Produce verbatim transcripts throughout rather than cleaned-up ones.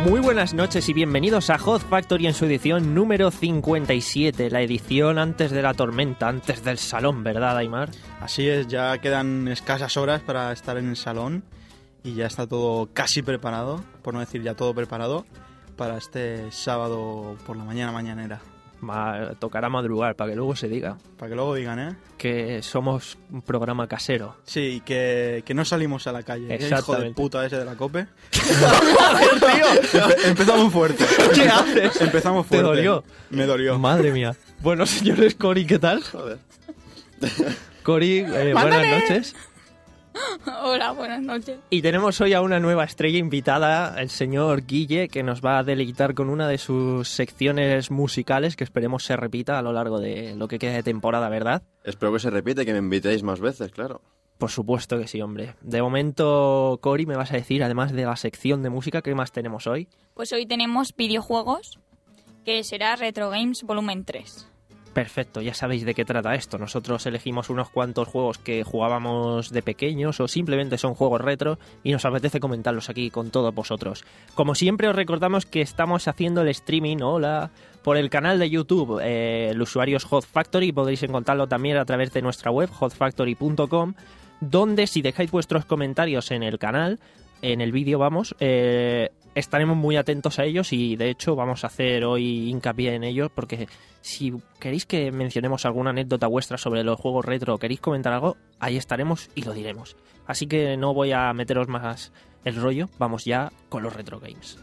Muy buenas noches y bienvenidos a Hot Factory en su edición número cincuenta y siete, la edición antes de la tormenta, antes del salón, ¿verdad, Aimar? Así es, ya quedan escasas horas para estar en el salón y ya está todo casi preparado, por no decir ya todo preparado, para este sábado por la mañana mañanera. Ma- tocará madrugar para que luego se diga Para que luego digan, ¿eh? que somos un programa casero. Sí, que, que no salimos a la calle. ¿Eh? Hijo de Exactamente. puta ese de la COPE. Empe- empezamos fuerte. ¿Qué haces? Empezamos ¿Te fuerte. dolió? Me dolió. Madre mía. Bueno, señores, Cori, ¿qué tal? Joder. Cori, eh, buenas noches. Hola, buenas noches. Y tenemos hoy a una nueva estrella invitada, el señor Guille, que nos va a deleitar con una de sus secciones musicales que esperemos se repita a lo largo de lo que queda de temporada, ¿verdad? Espero que se repite y que me invitéis más veces, claro. Por supuesto que sí, hombre. De momento, Cori, me vas a decir, además de la sección de música, ¿qué más tenemos hoy? Pues hoy tenemos videojuegos, que será Retro Games Volumen tres. Perfecto, ya sabéis de qué trata esto. Nosotros elegimos unos cuantos juegos que jugábamos de pequeños o simplemente son juegos retro y nos apetece comentarlos aquí con todos vosotros. Como siempre os recordamos que estamos haciendo el streaming, hola, por el canal de YouTube, eh, el usuario es Hot Factory, podréis encontrarlo también a través de nuestra web, hot factory punto com, donde si dejáis vuestros comentarios en el canal, en el vídeo vamos, eh, estaremos muy atentos a ellos y de hecho vamos a hacer hoy hincapié en ellos porque si queréis que mencionemos alguna anécdota vuestra sobre los juegos retro o queréis comentar algo, ahí estaremos y lo diremos. Así que no voy a meteros más el rollo, vamos ya con los retro games.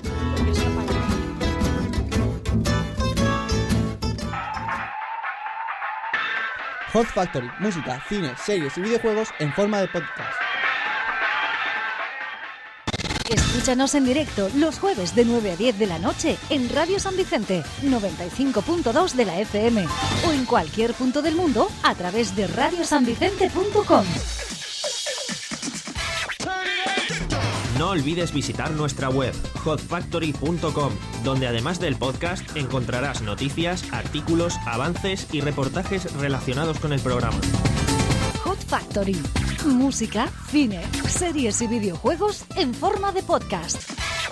Hot Factory, música, cine, series y videojuegos en forma de podcast. Escúchanos en directo los jueves de nueve a diez de la noche en Radio San Vicente, noventa y cinco punto dos de la F M o en cualquier punto del mundo a través de radio san vicente punto com. No olvides visitar nuestra web, hot factory punto com, donde además del podcast encontrarás noticias, artículos, avances y reportajes relacionados con el programa. Hot Factory, música, cine, series y videojuegos en forma de podcast.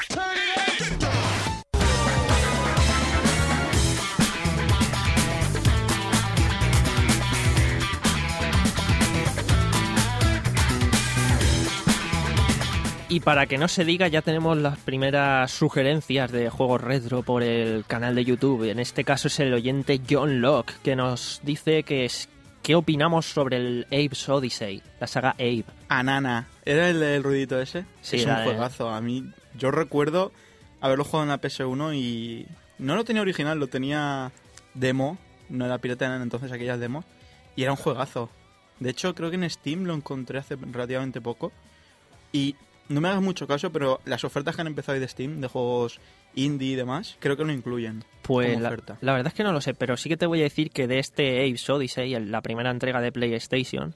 Y para que no se diga, ya tenemos las primeras sugerencias de juegos retro por el canal de YouTube. En este caso es el oyente John Locke, que nos dice que es, qué opinamos sobre el Abe's Odyssey, la saga Abe. Anana. ¿Era el del ruidito ese? Sí, es un era de- juegazo. A mí, yo recuerdo haberlo jugado en la P S uno y no lo tenía original, lo tenía demo. No era pirata, eran entonces aquellas demos. Y era un juegazo. De hecho, creo que en Steam lo encontré hace relativamente poco. Y no me hagas mucho caso, pero las ofertas que han empezado hoy de Steam, de juegos indie y demás, creo que lo incluyen. Pues como la, oferta. la verdad es que no lo sé, pero sí que te voy a decir que de este Abe's Odyssey, el- la primera entrega de PlayStation,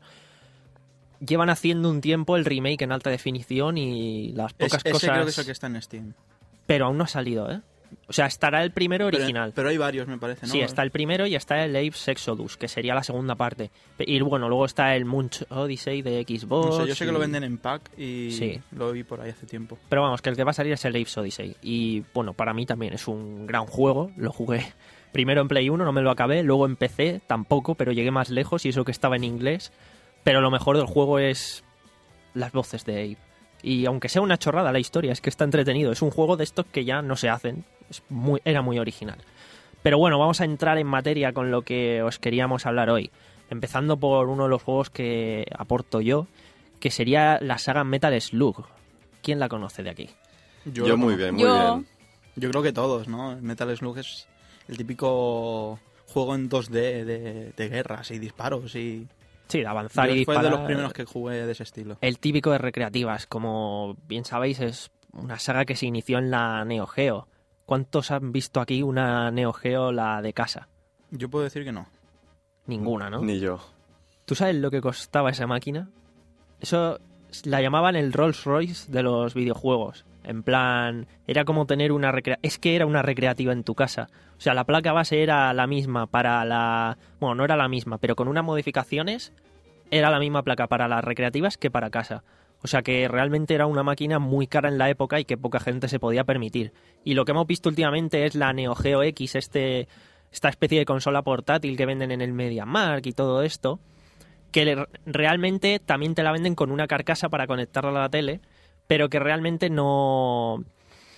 llevan haciendo un tiempo el remake en alta definición y las Es- pocas ese cosas... creo que es el que está en Steam. Pero aún no ha salido, ¿eh? O sea, estará el primero Pero- original. Pero, hay varios, me parece, ¿no? Sí, está el primero y está el Abe's Exodus, que sería la segunda parte. Y bueno, luego está el Munch Odyssey de Xbox. No sé, yo sé y- que lo venden en pack y Sí. lo vi por ahí hace tiempo. Pero vamos, que el que va a salir es el Abe's Odyssey. Y bueno, para mí también es un gran juego. Lo jugué primero en Play uno, no me lo acabé. Luego en P C, tampoco, pero llegué más lejos y eso que estaba en inglés. Pero lo mejor del juego es las voces de Abe. Y aunque sea una chorrada la historia, es que está entretenido. Es un juego de estos que ya no se hacen. Es muy, era muy original. Pero bueno, vamos a entrar en materia con lo que os queríamos hablar hoy. Empezando por uno de los juegos que aporto yo, que sería la saga Metal Slug. ¿Quién la conoce de aquí? Yo, lo muy conozco. bien, muy Yo- bien. Yo creo que todos, ¿no? Metal Slug es el típico juego en dos D de, de guerras y disparos y... Sí, de avanzar y Yo- fue disparar. de los primeros que jugué de ese estilo. El típico de recreativas, como bien sabéis, es una saga que se inició en la Neo Geo. ¿Cuántos han visto aquí una Neo Geo, la de casa? Yo puedo decir que no. Ninguna, ¿no? Ni yo. ¿Tú sabes lo que costaba esa máquina? Eso la llamaban el Rolls Royce de los videojuegos. En plan, era como tener una recrea... Es que era una recreativa en tu casa. O sea, la placa base era la misma para la... Bueno, no era la misma, pero con unas modificaciones era la misma placa para las recreativas que para casa. O sea que realmente era una máquina muy cara en la época y que poca gente se podía permitir. Y lo que hemos visto últimamente es la Neo Geo X, este, esta especie de consola portátil que venden en el MediaMarkt y todo esto, que le, realmente también te la venden con una carcasa para conectarla a la tele, pero que realmente no...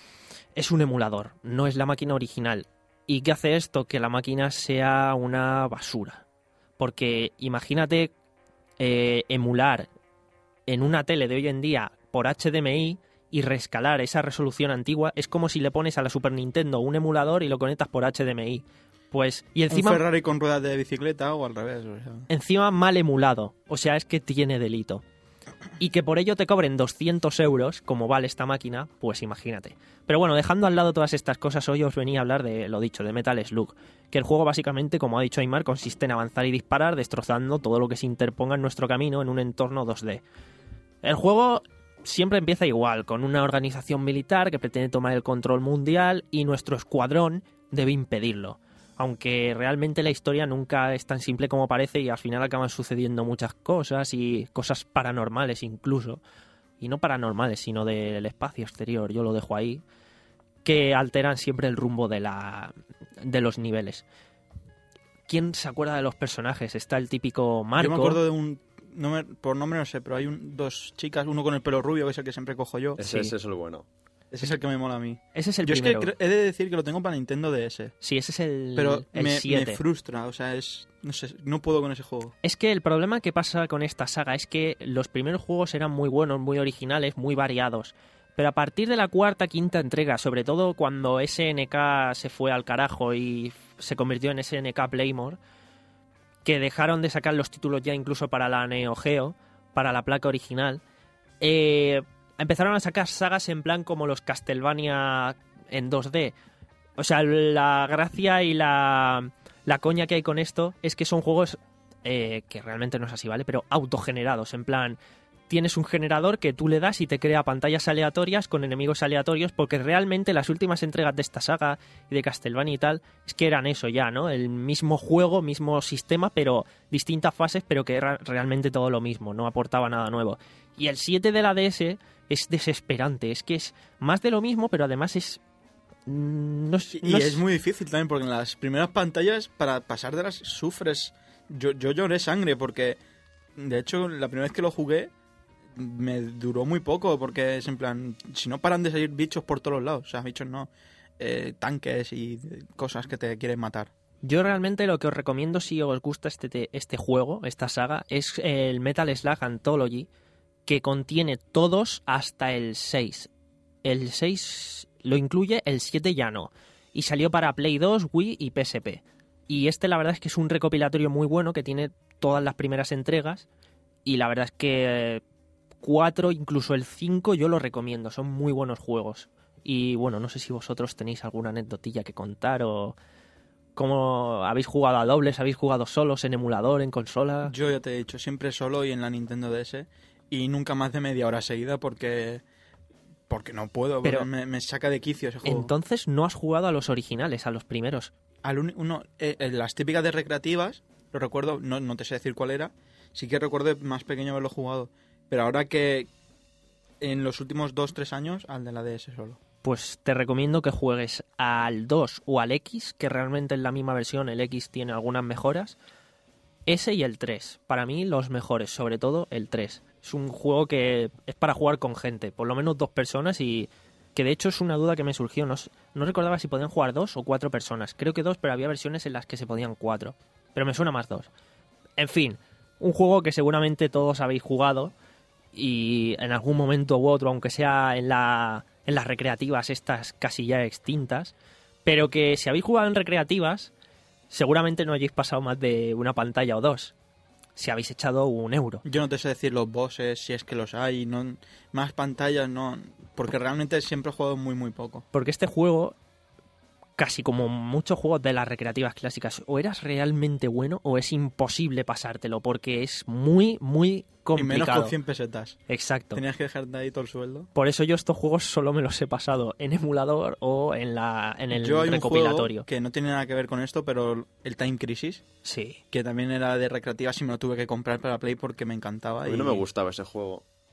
es un emulador, no es la máquina original. ¿Y qué hace esto? Que la máquina sea una basura. Porque imagínate eh, emular en una tele de hoy en día por H D M I y reescalar esa resolución antigua. Es como si le pones a la Super Nintendo un emulador y lo conectas por H D M I. Pues, y encima, un Ferrari con ruedas de bicicleta o al revés. O sea. Encima mal emulado. O sea, es que tiene delito. Y que por ello te cobren doscientos euros, como vale esta máquina, pues imagínate. Pero bueno, dejando al lado todas estas cosas, hoy os venía a hablar de lo dicho, de Metal Slug. Que el juego básicamente, como ha dicho Aymar, consiste en avanzar y disparar, destrozando todo lo que se interponga en nuestro camino en un entorno dos D. El juego siempre empieza igual, con una organización militar que pretende tomar el control mundial y nuestro escuadrón debe impedirlo. Aunque realmente la historia nunca es tan simple como parece y al final acaban sucediendo muchas cosas y cosas paranormales incluso. Y no paranormales, sino del espacio exterior, yo lo dejo ahí, que alteran siempre el rumbo de, la, de los niveles. ¿Quién se acuerda de los personajes? Está el típico Marco. Yo me acuerdo de un... No me, por nombre no sé, pero hay un, dos chicas, uno con el pelo rubio, que es el que siempre cojo yo. Ese, Sí. ese es el bueno. Ese es el que me mola a mí. Ese es el Yo primero. es que cre- he de decir que lo tengo para Nintendo D S. Sí, ese es el, Pero el me, me siete. frustra, o sea, es... No sé, no puedo con ese juego. Es que el problema que pasa con esta saga es que los primeros juegos eran muy buenos, muy originales, muy variados. Pero a partir de la cuarta, quinta entrega, sobre todo cuando S N K se fue al carajo y se convirtió en S N K Playmore, que dejaron de sacar los títulos ya incluso para la Neo Geo, para la placa original, eh, empezaron a sacar sagas en plan como los Castlevania en dos D. O sea, la gracia y la, la coña que hay con esto es que son juegos eh, que realmente no es así, ¿vale? Pero autogenerados, en plan... Tienes un generador que tú le das y te crea pantallas aleatorias con enemigos aleatorios, porque realmente las últimas entregas de esta saga y de Castlevania y tal, es que eran eso ya, ¿no? El mismo juego, mismo sistema, pero distintas fases, pero que era realmente todo lo mismo, no aportaba nada nuevo. Y el siete de la D S es desesperante, es que es más de lo mismo, pero además es... No, es- Y no es muy difícil también, porque en las primeras pantallas, para pasar de las, sufres. Yo, yo lloré sangre, porque de hecho, la primera vez que lo jugué, me duró muy poco, porque es en plan, si no paran de salir bichos por todos lados, o sea, bichos no, eh, tanques y cosas que te quieren matar. Yo realmente lo que os recomiendo si os gusta este, te- este juego, esta saga, es el Metal Slug Anthology, que contiene todos hasta el seis. El seis lo incluye, el siete ya no. Y salió para Play dos, Wii y P S P. Y este la verdad es que es un recopilatorio muy bueno que tiene todas las primeras entregas. Y la verdad es que cuatro, incluso el cinco, yo lo recomiendo. Son muy buenos juegos. Y bueno, no sé si vosotros tenéis alguna anécdotilla que contar o... ¿Cómo habéis jugado a dobles? ¿Habéis jugado solos en emulador, en consola? Yo ya te he dicho, siempre solo y en la Nintendo D S, y nunca más de media hora seguida, porque porque no puedo, Pero- porque me, me saca de quicio ese juego. Entonces no has jugado a los originales, a los primeros. Al uni- uno, eh, eh, las típicas de recreativas, lo recuerdo, no, no te sé decir cuál era, sí que recuerdo de más pequeño haberlo jugado, pero ahora que en los últimos dos tres años, al de la D S solo. Pues te recomiendo que juegues al dos o al X, que realmente es la misma versión, el X tiene algunas mejoras. Ese y el tres, para mí los mejores, sobre todo el tres. Es un juego que es para jugar con gente, por lo menos dos personas, y que de hecho es una duda que me surgió. No, s- no recordaba si podían jugar dos o cuatro personas. Creo que dos, pero había versiones en las que se podían cuatro. Pero me suena más dos. En fin, un juego que seguramente todos habéis jugado y en algún momento u otro, aunque sea en la en las recreativas estas casi ya extintas, pero que si habéis jugado en recreativas, seguramente no hayáis pasado más de una pantalla o dos, si habéis echado un euro. Yo no te sé decir los bosses, si es que los hay, no más pantallas, no, porque realmente siempre he jugado muy muy poco. Porque este juego, casi como muchos juegos de las recreativas clásicas, o eras realmente bueno o es imposible pasártelo, porque es muy, muy Y menos complicado. con cien pesetas. Exacto. Tenías que dejarte ahí todo el sueldo. Por eso yo estos juegos solo me los he pasado en emulador o en la en el Yo hay un recopilatorio. juego que no tiene nada que ver con esto, pero el Time Crisis, Sí. que también era de recreativas y me lo tuve que comprar para Play porque me encantaba. A mí y... no me gustaba ese juego.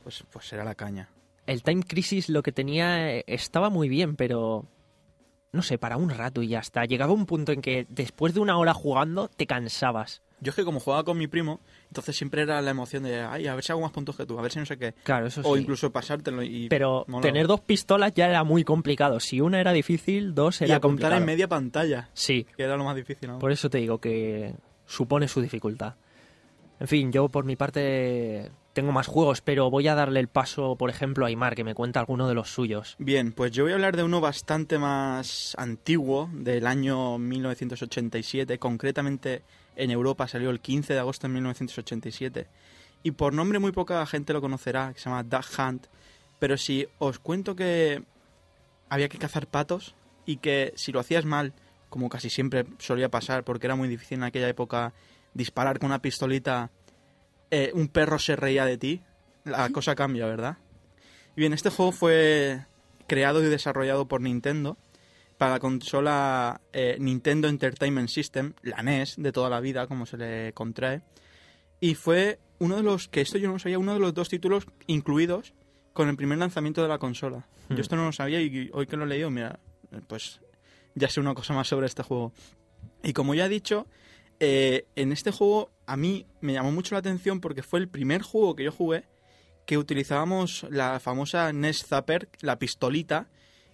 pues, pues era la caña. El Time Crisis lo que tenía eh, estaba muy bien, pero no sé, para un rato y ya está. Llegaba un punto en que después de una hora jugando te cansabas. Yo es que como jugaba con mi primo, entonces siempre era la emoción de, ay, a ver si hago más puntos que tú, a ver si no sé qué. Claro, eso O sí. incluso pasártelo y... Pero molaba. tener dos pistolas ya era muy complicado. Si una era difícil, dos Y era apuntar complicado. en media pantalla, Sí, que era lo más difícil, ¿no? por eso te digo que supone su dificultad. En fin, yo por mi parte tengo más juegos, pero voy a darle el paso, por ejemplo, a Aimar, que me cuenta alguno de los suyos. Bien, pues yo voy a hablar de uno bastante más antiguo, del año mil novecientos ochenta y siete, concretamente en Europa salió el quince de agosto de mil novecientos ochenta y siete, y por nombre muy poca gente lo conocerá, que se llama Duck Hunt, pero si os cuento que había que cazar patos y que si lo hacías mal, como casi siempre solía pasar, porque era muy difícil en aquella época disparar con una pistolita, eh, un perro se reía de ti, la cosa cambia, ¿verdad? Y bien, este juego fue creado y desarrollado por Nintendo para la consola eh, Nintendo Entertainment System, la N E S de toda la vida, como se le contrae, y fue uno de los, que esto yo no sabía, uno de los dos títulos incluidos con el primer lanzamiento de la consola. Hmm. Yo esto no lo sabía y hoy que lo he leído, mira, pues ya sé una cosa más sobre este juego. Y como ya he dicho, eh, en este juego a mí me llamó mucho la atención porque fue el primer juego que yo jugué que utilizábamos la famosa N E S Zapper, la pistolita,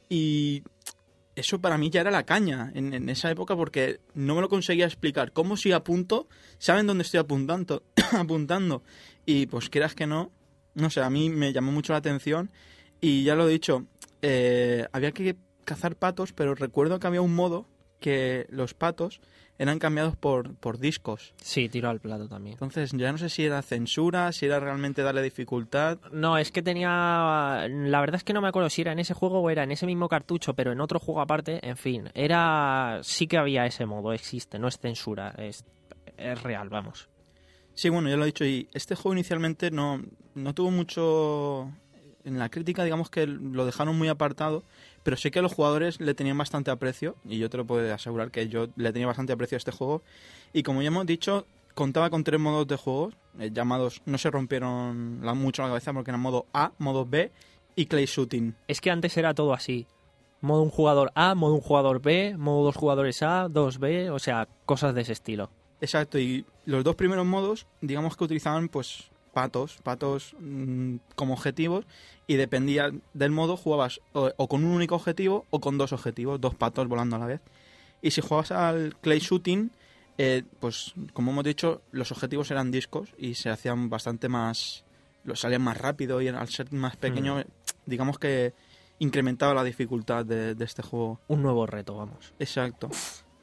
y eso para mí ya era la caña en, en esa época porque no me lo conseguía explicar. ¿Cómo si apunto? ¿Saben dónde estoy apuntando? apuntando. Y pues quieras que no, no sé, a mí me llamó mucho la atención y ya lo he dicho, eh, había que cazar patos, pero recuerdo que había un modo que los patos eran cambiados por, por discos. Sí, tiro al plato también. Entonces ya no sé si era censura, si era realmente darle dificultad. No, es que tenía... La verdad es que no me acuerdo si era en ese juego o era en ese mismo cartucho, pero en otro juego aparte, en fin. Era... Sí que había ese modo, existe, no es censura, es, es real, vamos. Sí, bueno, ya lo he dicho, y este juego inicialmente no, no tuvo mucho... En la crítica, digamos que lo dejaron muy apartado, pero sé que a los jugadores le tenían bastante aprecio, y yo te lo puedo asegurar que yo le tenía bastante aprecio a este juego. Y como ya hemos dicho, contaba con tres modos de juego, eh, llamados, no se rompieron la, mucho la cabeza porque eran modo A, modo B y Clay Shooting. Es que antes era todo así. Modo un jugador A, modo un jugador B, modo dos jugadores A, dos B, o sea, cosas de ese estilo. Exacto, y los dos primeros modos, digamos que utilizaban pues patos, patos mmm, como objetivos, y dependía del modo, jugabas o, o con un único objetivo o con dos objetivos, dos patos volando a la vez. Y si jugabas al Clay Shooting, eh, pues como hemos dicho, los objetivos eran discos y se hacían bastante más, los salían más rápido, y al ser más pequeño, mm. digamos que incrementaba la dificultad de, de este juego. Un nuevo reto, vamos. Exacto.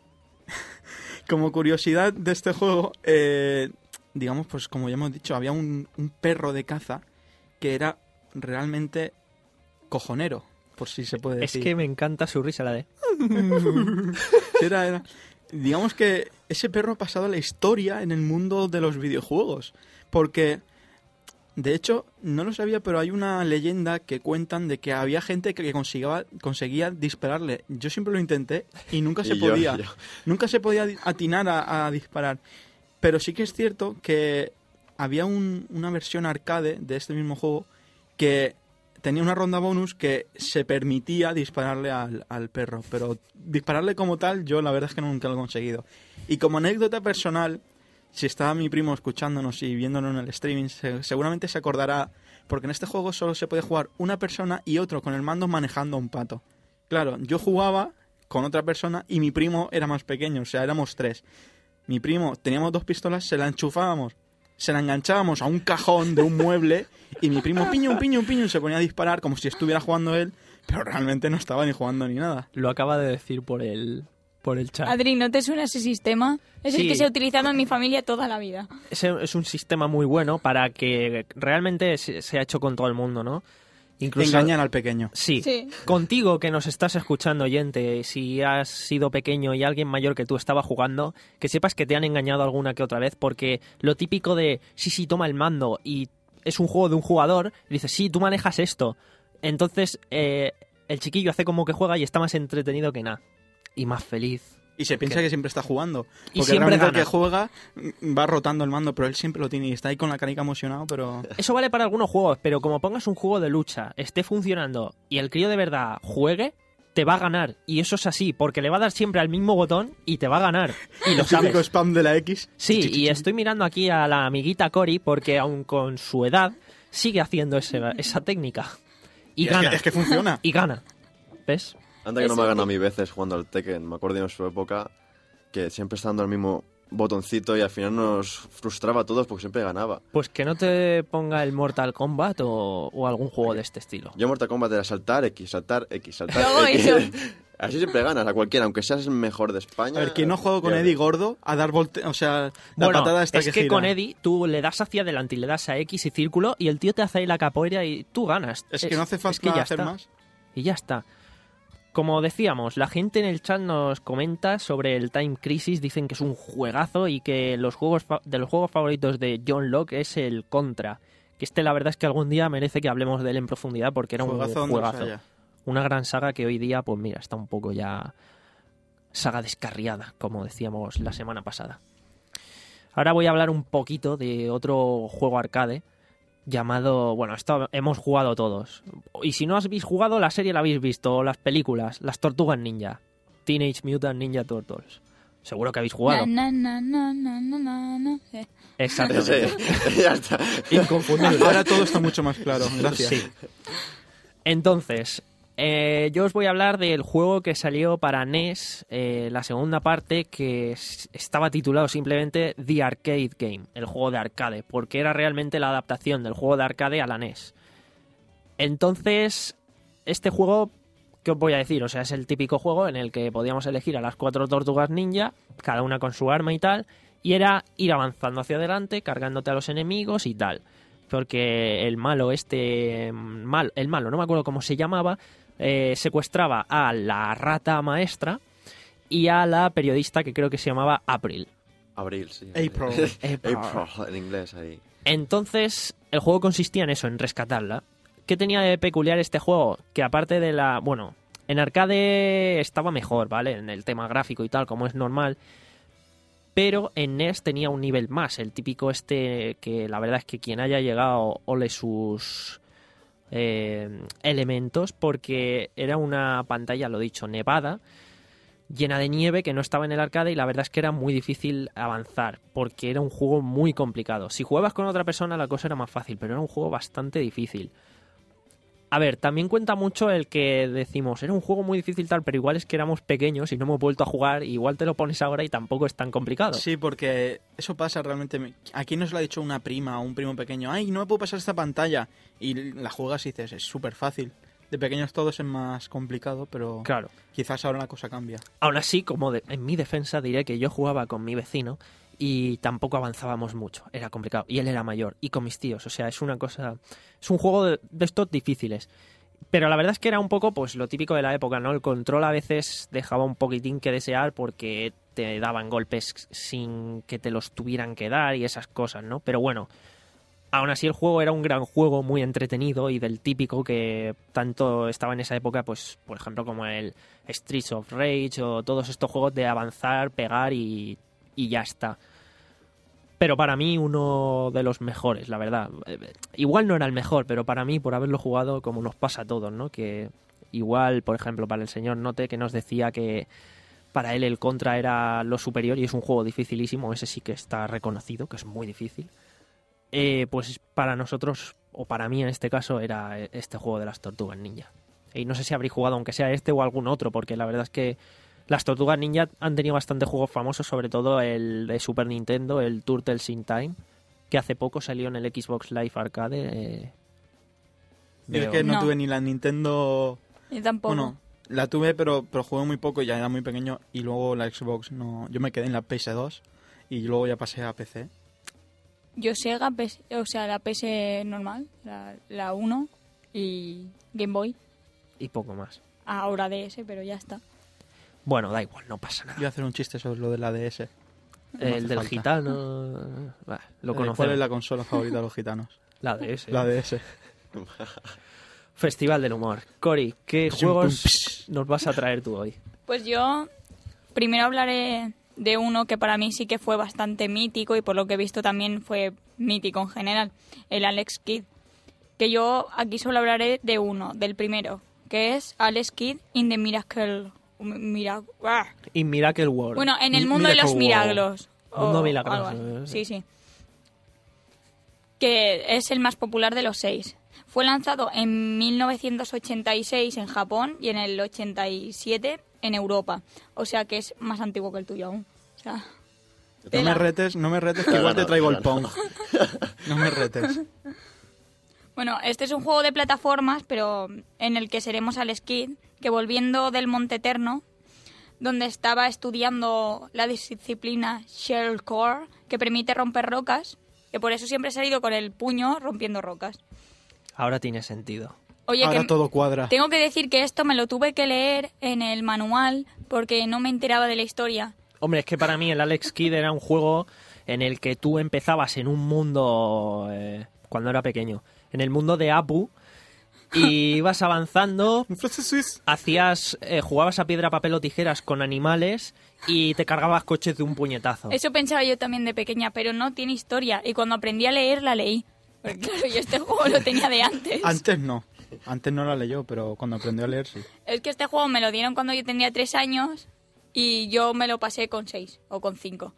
Como curiosidad de este juego, eh, digamos, pues como ya hemos dicho, había un, un perro de caza que era realmente cojonero, por si se puede decir. Es que me encanta su risa, la de... era, era. Digamos que ese perro ha pasado a la historia en el mundo de los videojuegos, porque, de hecho, no lo sabía, pero hay una leyenda que cuentan de que había gente que conseguía, conseguía dispararle. Yo siempre lo intenté y nunca se Y yo, podía. yo. Nunca se podía atinar a, a disparar. Pero sí que es cierto que había un, una versión arcade de este mismo juego que tenía una ronda bonus que se permitía dispararle al, al perro. Pero dispararle como tal, yo la verdad es que nunca lo he conseguido. Y como anécdota personal, si estaba mi primo escuchándonos y viéndonos en el streaming, se, seguramente se acordará, porque en este juego solo se puede jugar una persona y otro con el mando manejando a un pato. Claro, yo jugaba con otra persona y mi primo era más pequeño, o sea, éramos tres. Mi primo, teníamos dos pistolas, se la enchufábamos, se la enganchábamos a un cajón de un mueble y mi primo piño, piño, piño, se ponía a disparar como si estuviera jugando él, pero realmente no estaba ni jugando ni nada. Lo acaba de decir por el, por el chat. Adri, ¿no te suena ese sistema? Es Sí. el que se ha utilizado en mi familia toda la vida. Es, es un sistema muy bueno para que realmente se, se ha hecho con todo el mundo, ¿no? Incluso, Engañan al pequeño. Sí. Sí. Contigo que nos estás escuchando, oyente, si has sido pequeño y alguien mayor que tú estaba jugando, que sepas que te han engañado alguna que otra vez, porque lo típico de, sí, sí, toma el mando y es un juego de un jugador, y dices, sí, tú manejas esto. Entonces, eh, el chiquillo hace como que juega y está más entretenido que nada. Y más feliz. Y se piensa ¿Qué? que siempre está jugando. Y Porque siempre realmente el gana. que juega mm, va rotando el mando, pero él siempre lo tiene y está ahí con la canica emocionado, pero... Eso vale para algunos juegos, pero como pongas un juego de lucha, esté funcionando y el crío de verdad juegue, te va a ganar. Y eso es así, porque le va a dar siempre al mismo botón y te va a ganar. Y lo El típico sabes. spam de la X. Sí, y estoy mirando aquí a la amiguita Cory porque aun con su edad sigue haciendo ese- esa técnica. Y Es gana. que, es que funciona. Y gana. ¿Ves? Anda que no Eso me ha ganado que- a mí veces jugando al Tekken. Me acuerdo en su época que siempre está dando el mismo botoncito y al final nos frustraba a todos porque siempre ganaba. Pues que no te ponga el Mortal Kombat o, o algún juego de este estilo. Yo en Mortal Kombat era saltar X, saltar X, saltar Luego X. eso. Así siempre ganas a cualquiera, aunque seas el mejor de España. A ver, ¿quién no juego con pierde. Eddie gordo a dar volte... O sea, la Bueno, patada esta es que, que, gira? con Eddie tú le das hacia adelante y le das a X y círculo y el tío te hace ahí la capoeira y tú ganas. Es que no hace falta que ya hacer está. más. Y ya está. Como decíamos, la gente en el chat nos comenta sobre el Time Crisis, dicen que es un juegazo y que los juegos fa- de los juegos favoritos de John Locke es el Contra. Que este la verdad es que algún día merece que hablemos de él en profundidad porque era Juegazo un donde los juegazo. haya. Una gran saga que hoy día, pues mira, está un poco ya saga descarriada, como decíamos la semana pasada. Ahora voy a hablar un poquito de otro juego arcade llamado, bueno, esto hemos jugado todos. Y si no habéis jugado, la serie la habéis visto, o las películas, las Tortugas Ninja, Teenage Mutant Ninja Turtles. Seguro que habéis jugado. Na, na, na, na, na, na, na. Eh. Exactamente. Sí, ya está. Inconfundible. Ahora todo está mucho más claro, gracias. Sí. Entonces, eh, yo os voy a hablar del juego que salió para N E S, eh, la segunda parte, que s- estaba titulado simplemente The Arcade Game, el juego de arcade, porque era realmente la adaptación del juego de arcade a la N E S. Entonces, este juego, ¿qué os voy a decir? O sea, es el típico juego en el que podíamos elegir a las cuatro tortugas ninja, cada una con su arma y tal, y era ir avanzando hacia adelante, cargándote a los enemigos y tal. Porque el malo, este. Mal, el malo, no me acuerdo cómo se llamaba, eh, secuestraba a la rata maestra y a la periodista que creo que se llamaba April. Abril, sí. April. April, en inglés ahí. Entonces, el juego consistía en eso, en rescatarla. ¿Qué tenía de peculiar este juego? Que aparte de la... Bueno, en arcade estaba mejor, ¿vale? En el tema gráfico y tal, como es normal. Pero en N E S tenía un nivel más, el típico este que la verdad es que quien haya llegado ole sus eh, elementos, porque era una pantalla, lo dicho, nevada, llena de nieve que no estaba en el arcade y la verdad es que era muy difícil avanzar, porque era un juego muy complicado. Si jugabas con otra persona la cosa era más fácil, pero era un juego bastante difícil. A ver, también cuenta mucho el que decimos, era un juego muy difícil tal, pero igual es que éramos pequeños y no hemos vuelto a jugar, y igual te lo pones ahora y tampoco es tan complicado. Sí, porque eso pasa realmente. Aquí nos lo ha dicho una prima o un primo pequeño. Ay, no me puedo pasar esta pantalla. Y la juegas y dices, es súper fácil. De pequeños todos es más complicado, pero Claro. quizás ahora la cosa cambia. Aún así, como de- en mi defensa diré que yo jugaba con mi vecino y tampoco avanzábamos mucho, era complicado, y él era mayor, y con mis tíos, o sea, es una cosa, es un juego de, de estos difíciles. Pero la verdad es que era un poco pues lo típico de la época, ¿no? El control a veces dejaba un poquitín que desear porque te daban golpes sin que te los tuvieran que dar y esas cosas, ¿no? Pero bueno, aún así el juego era un gran juego, muy entretenido y del típico que tanto estaba en esa época, pues por ejemplo como el Streets of Rage o todos estos juegos de avanzar, pegar y, y ya está. Pero para mí uno de los mejores, la verdad. Igual no era el mejor, pero para mí, por haberlo jugado, como nos pasa a todos, ¿no? Que igual, por ejemplo, para el señor Note, que nos decía que para él el Contra era lo superior y es un juego dificilísimo, ese sí que está reconocido, que es muy difícil. Eh, pues para nosotros, o para mí en este caso, era este juego de las Tortugas Ninja. Y no sé si habréis jugado, aunque sea este o algún otro, porque la verdad es que las Tortugas Ninja han tenido bastantes juegos famosos, sobre todo el de Super Nintendo, el Turtles in Time, que hace poco salió en el Xbox Live Arcade. Eh, Yo es veo- que no, No. tuve ni la Nintendo... Yo tampoco. Bueno, la tuve, pero, pero jugué muy poco, ya era muy pequeño. Y luego la Xbox, no, yo me quedé en la P S dos y luego ya pasé a P C. Yo Sega, P S o sea, la P S normal, la, la uno y Game Boy. y poco más. Ahora D S, pero ya está. Bueno, da igual, no pasa Voy a nada. hacer un chiste sobre lo de la D S. No El hace del falta. gitano... bah, lo Eh, conocemos. ¿Cuál es la consola favorita de los gitanos? La D S. La D S. Festival del Humor. Cori, ¿qué Pum, juegos pum, psh. nos vas a traer tú hoy? Pues yo, primero hablaré de uno que para mí sí que fue bastante mítico y por lo que he visto también fue mítico en general, el Alex Kidd. Que yo aquí solo hablaré de uno, del primero, que es Alex Kidd in the Miracle... Mira, ¡ah! In Miracle World. Bueno, en el mundo de los milagros. Mundo o milagroso. algo así. Sí, sí. Que es el más popular de los seis. Fue lanzado en mil novecientos ochenta y seis en Japón y en el ochenta y siete en Europa. O sea que es más antiguo que el tuyo aún. O sea, No tela. me retes, no me retes, que igual te traigo el Pong. No me retes. Bueno, este es un juego de plataformas, pero en el que seremos Alex Kidd, que volviendo del Monte Eterno, donde estaba estudiando la disciplina Shellcore, que permite romper rocas, que por eso siempre he salido con el puño rompiendo rocas. Ahora tiene sentido. Oye, Ahora que todo cuadra. tengo que decir que esto me lo tuve que leer en el manual porque no me enteraba de la historia. Hombre, es que para mí el Alex Kidd era un juego en el que tú empezabas en un mundo, eh, cuando era pequeño, en el mundo de Apu, y ibas avanzando, Un francés suizo. hacías, eh, jugabas a piedra, papel o tijeras con animales y te cargabas coches de un puñetazo. Eso pensaba yo también de pequeña, pero no tiene historia. Y cuando aprendí a leer, la leí. Porque claro, yo este juego lo tenía de antes. Antes no. Antes no la leyó, pero cuando aprendió a leer sí. Es que este juego me lo dieron cuando yo tenía tres años y yo me lo pasé con seis o con cinco.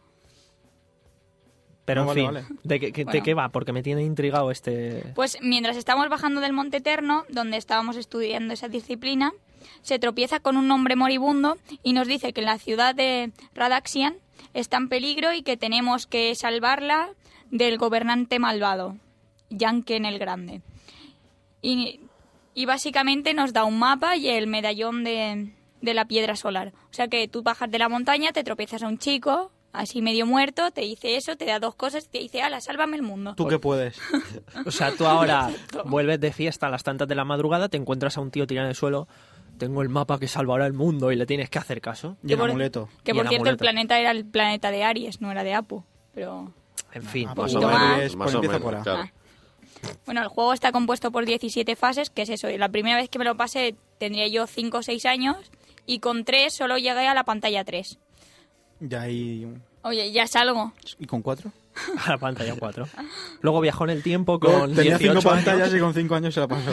Pero en No, vale, fin, vale. ¿de, qué, qué- Bueno. ¿de qué va? Porque me tiene intrigado este... Pues mientras estábamos bajando del Monte Eterno, donde estábamos estudiando esa disciplina, se tropieza con un hombre moribundo y nos dice que la ciudad de Radaxian está en peligro y que tenemos que salvarla del gobernante malvado, Yanken el Grande. Y, y básicamente nos da un mapa y el medallón de, de la piedra solar. O sea que tú bajas de la montaña, te tropiezas a un chico, así medio muerto, te dice eso, te da dos cosas y te dice, ala, sálvame el mundo. Tú que puedes. O sea, tú ahora vuelves de fiesta a las tantas de la madrugada, te encuentras a un tío tirado en el suelo, tengo el mapa que salvará el mundo y le tienes que hacer caso. Y el por- amuleto. Que Y por el cierto, el amuleto. planeta era el planeta de Aries, no era de Apu. Pero En fin, Ah, pues pues poquito más. Aries, pues empieza por A. claro. Ah. Bueno, el juego está compuesto por diecisiete fases, que es eso. Y la primera vez que me lo pasé tendría yo cinco o seis años y con tres solo llegué a la pantalla tres. Ya hay... Oye, ya salgo. ¿Y con cuatro? a la pantalla cuatro. Luego viajó en el tiempo Luego con tenía cinco dieciocho pantallas años. y con cinco años se la pasó.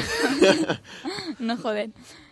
No joder.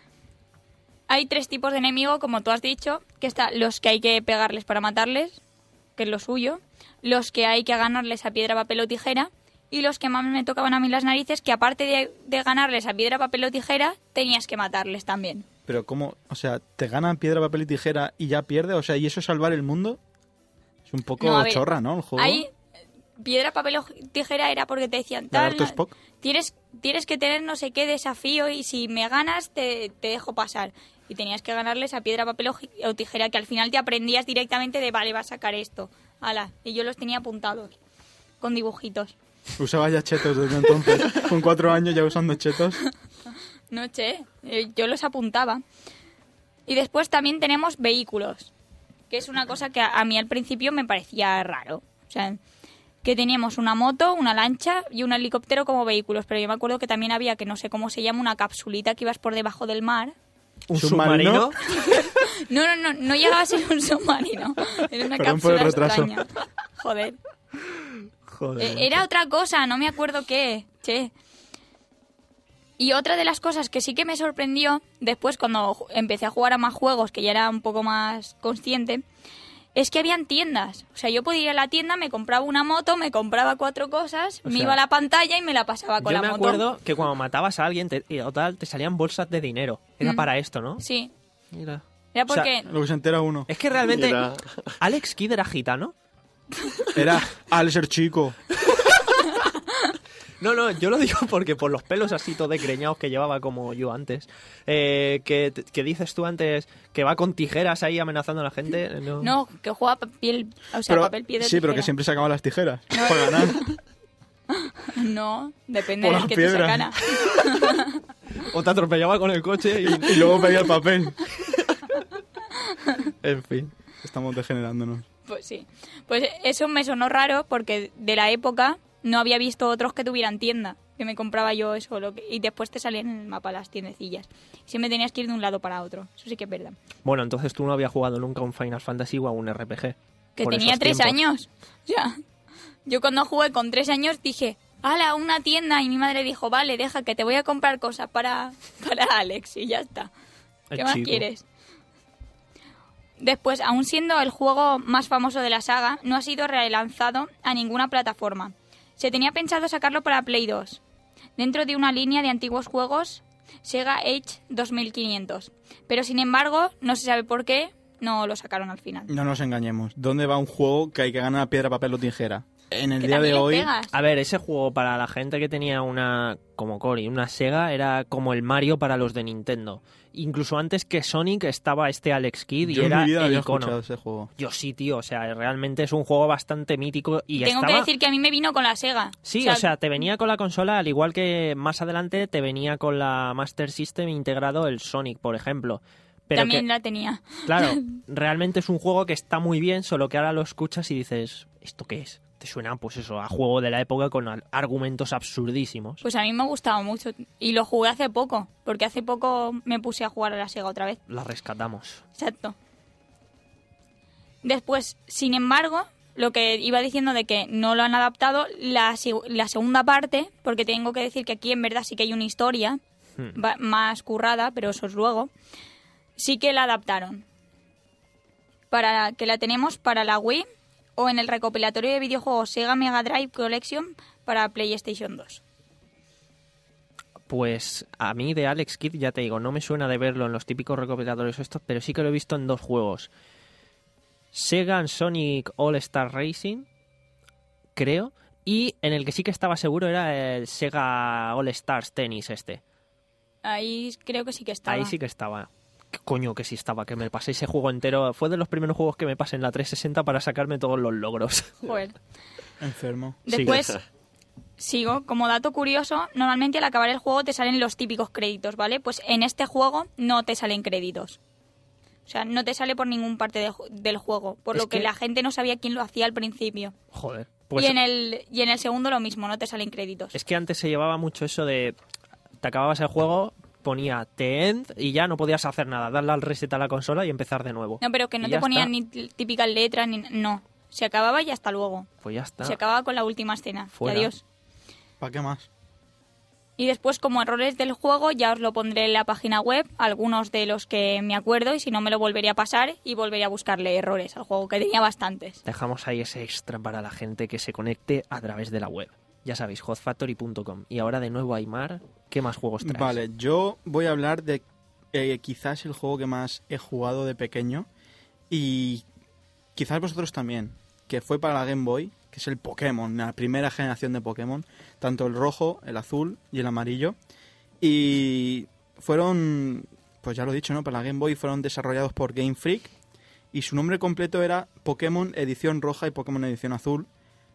Hay tres tipos de enemigos, como tú has dicho, que están los que hay que pegarles para matarles, que es lo suyo, los que hay que ganarles a piedra, papel o tijera, y los que más me tocaban a mí las narices, que aparte de, de ganarles a piedra, papel o tijera, tenías que matarles también. Pero ¿cómo? O sea, ¿te ganan piedra, papel y tijera y ya pierde? O sea, ¿y eso es salvar el mundo? Es un poco No, a ver, chorra, ¿no? El juego. Ahí, piedra, papel o tijera era porque te decían, ¿Ganar tal, tu no- Spock? tienes, tienes que tener no sé qué desafío y si me ganas te, te dejo pasar. Y tenías que ganarles a piedra, papel o ji- o tijera, que al final te aprendías directamente de, vale, va a sacar esto. Ala, y yo los tenía apuntados, con dibujitos. Usaba ya chetos desde entonces. Con cuatro años ya usando chetos. No sé, eh, yo los apuntaba. Y después también tenemos vehículos, que es una cosa que a, a mí al principio me parecía raro. O sea, que teníamos una moto, una lancha y un helicóptero como vehículos. Pero yo me acuerdo que también había, que no sé cómo se llama, una capsulita que ibas por debajo del mar. ¿Un submarino? submarino? No, no, no, no llegaba a ser un submarino. Era una Perdón por el cápsula retraso. extraña. Joder. Joder. Eh, Era otra cosa, no me acuerdo qué. Che. Y otra de las cosas que sí que me sorprendió después cuando ju- empecé a jugar a más juegos, que ya era un poco más consciente, es que habían tiendas. O sea, yo podía ir a la tienda, me compraba una moto, me compraba cuatro cosas, O me sea, iba a la pantalla y me la pasaba con Yo la me moto. acuerdo que cuando matabas a alguien te, y- o tal, te salían bolsas de dinero. Era Mm. para esto, ¿no? Sí, Mira. era O sea, porque... Lo que se entera uno. Es que realmente Mira. Alex Kidd era gitano. Era al ser chico. No, no, yo lo digo porque por los pelos así todo desgreñados que llevaba como yo antes. Eh, que, que dices tú antes que va con tijeras ahí amenazando a la gente. No. No, que juega papel, o sea, Pero- papel, piedra, sí, pero que tijera. siempre sacaban las tijeras. Para ganar. No, depende Por del la que piedra. te sacana. O te atropellaba con el coche y... Y luego pedía el papel. En fin. Estamos degenerándonos. Pues sí. Pues eso me sonó raro porque de la época no había visto otros que tuvieran tienda. que me compraba yo eso, lo que, y después te salían en el mapa las tiendecillas. Siempre tenías que ir de un lado para otro, eso sí que es verdad. Bueno, entonces tú no habías jugado nunca a un Final Fantasy o a un R P G. Que por tenía esos tres tiempos. años. O sea, yo cuando jugué con tres años dije, ¡hala, una tienda! Y mi madre dijo, vale, deja que te voy a comprar cosas para, para Alex y ya está. ¿Qué El más chico. quieres? Después, aún siendo el juego más famoso de la saga, no ha sido relanzado a ninguna plataforma. Se tenía pensado sacarlo para Play dos, dentro de una línea de antiguos juegos Sega Age dos mil quinientos. Pero sin embargo, no se sabe por qué, no lo sacaron al final. No nos engañemos. ¿Dónde va un juego que hay que ganar piedra, papel o tijera? En el Que día de también le hoy... pegas. A ver, ese juego para la gente que tenía una, como Cory, una Sega, era como el Mario para los de Nintendo. Incluso antes que Sonic estaba este Alex Kidd y Yo en era mi vida el había icono. escuchado ese juego. Yo sí, tío, o sea, realmente es un juego bastante mítico y Tengo estaba... que decir que a mí me vino con la Sega. Sí, o sea, te venía con la consola, al igual que más adelante te venía con la Master System integrado el Sonic, por ejemplo. Pero también que, la tenía. claro, realmente es un juego que está muy bien, solo que ahora lo escuchas y dices, ¿esto qué es? Te suena, pues eso, a juego de la época con al- argumentos absurdísimos. Pues a mí me ha gustado mucho y lo jugué hace poco, porque hace poco me puse a jugar a la Sega otra vez. La rescatamos. Exacto. Después, sin embargo, lo que iba diciendo de que no lo han adaptado, la, se- la segunda parte, porque tengo que decir que aquí en verdad sí que hay una historia Hmm. va- más currada, pero eso es luego, sí que la adaptaron. Para que la tenemos para la Wii o en el recopilatorio de videojuegos Sega Mega Drive Collection para PlayStation dos. Pues a mí de Alex Kidd, ya te digo, no me suena de verlo en los típicos recopilatorios estos, pero sí que lo he visto en dos juegos. Sega and Sonic All Star Racing, creo, y en el que sí que estaba seguro era el Sega All Stars Tennis este. Ahí creo que sí que estaba. Ahí sí que estaba. ¿Qué coño que sí estaba? Que me pasé ese juego entero. Fue de los primeros juegos que me pasé en la trescientos sesenta para sacarme todos los logros. Joder. Enfermo. Después, sigo. Como dato curioso, normalmente al acabar el juego te salen los típicos créditos, ¿vale? Pues en este juego no te salen créditos. O sea, no te sale por ningún parte de ju- del juego. Por Es lo que, que- la gente no sabía quién lo hacía al principio. Joder. Pues y, en el, y en el segundo lo mismo, no te salen créditos. es que antes se llevaba mucho eso de... Te acababas el juego, ponía The End y ya no podías hacer nada. Darle al reset a la consola y empezar de nuevo. No, pero que no Y te ya ponían está. ni típicas letras, ni... No. Se acababa y hasta luego. Pues ya está. Se acababa con la última escena. Fuera. Y adiós. ¿Para qué más? Y después, como errores del juego, ya os lo pondré en la página web, algunos de los que me acuerdo, y si no me lo volvería a pasar y volvería a buscarle errores al juego, que tenía bastantes. Dejamos ahí ese extra para la gente que se conecte a través de la web. Ya sabéis, hot factory punto com. Y ahora de nuevo, Aymar, ¿qué más juegos traes? Vale, yo voy a hablar de eh, quizás el juego que más he jugado de pequeño y quizás vosotros también, que fue para la Game Boy, que es el Pokémon, la primera generación de Pokémon, tanto el rojo, el azul y el amarillo. Y fueron, pues ya lo he dicho, ¿no? Para la Game Boy fueron desarrollados por Game Freak y su nombre completo era Pokémon Edición Roja y Pokémon Edición Azul.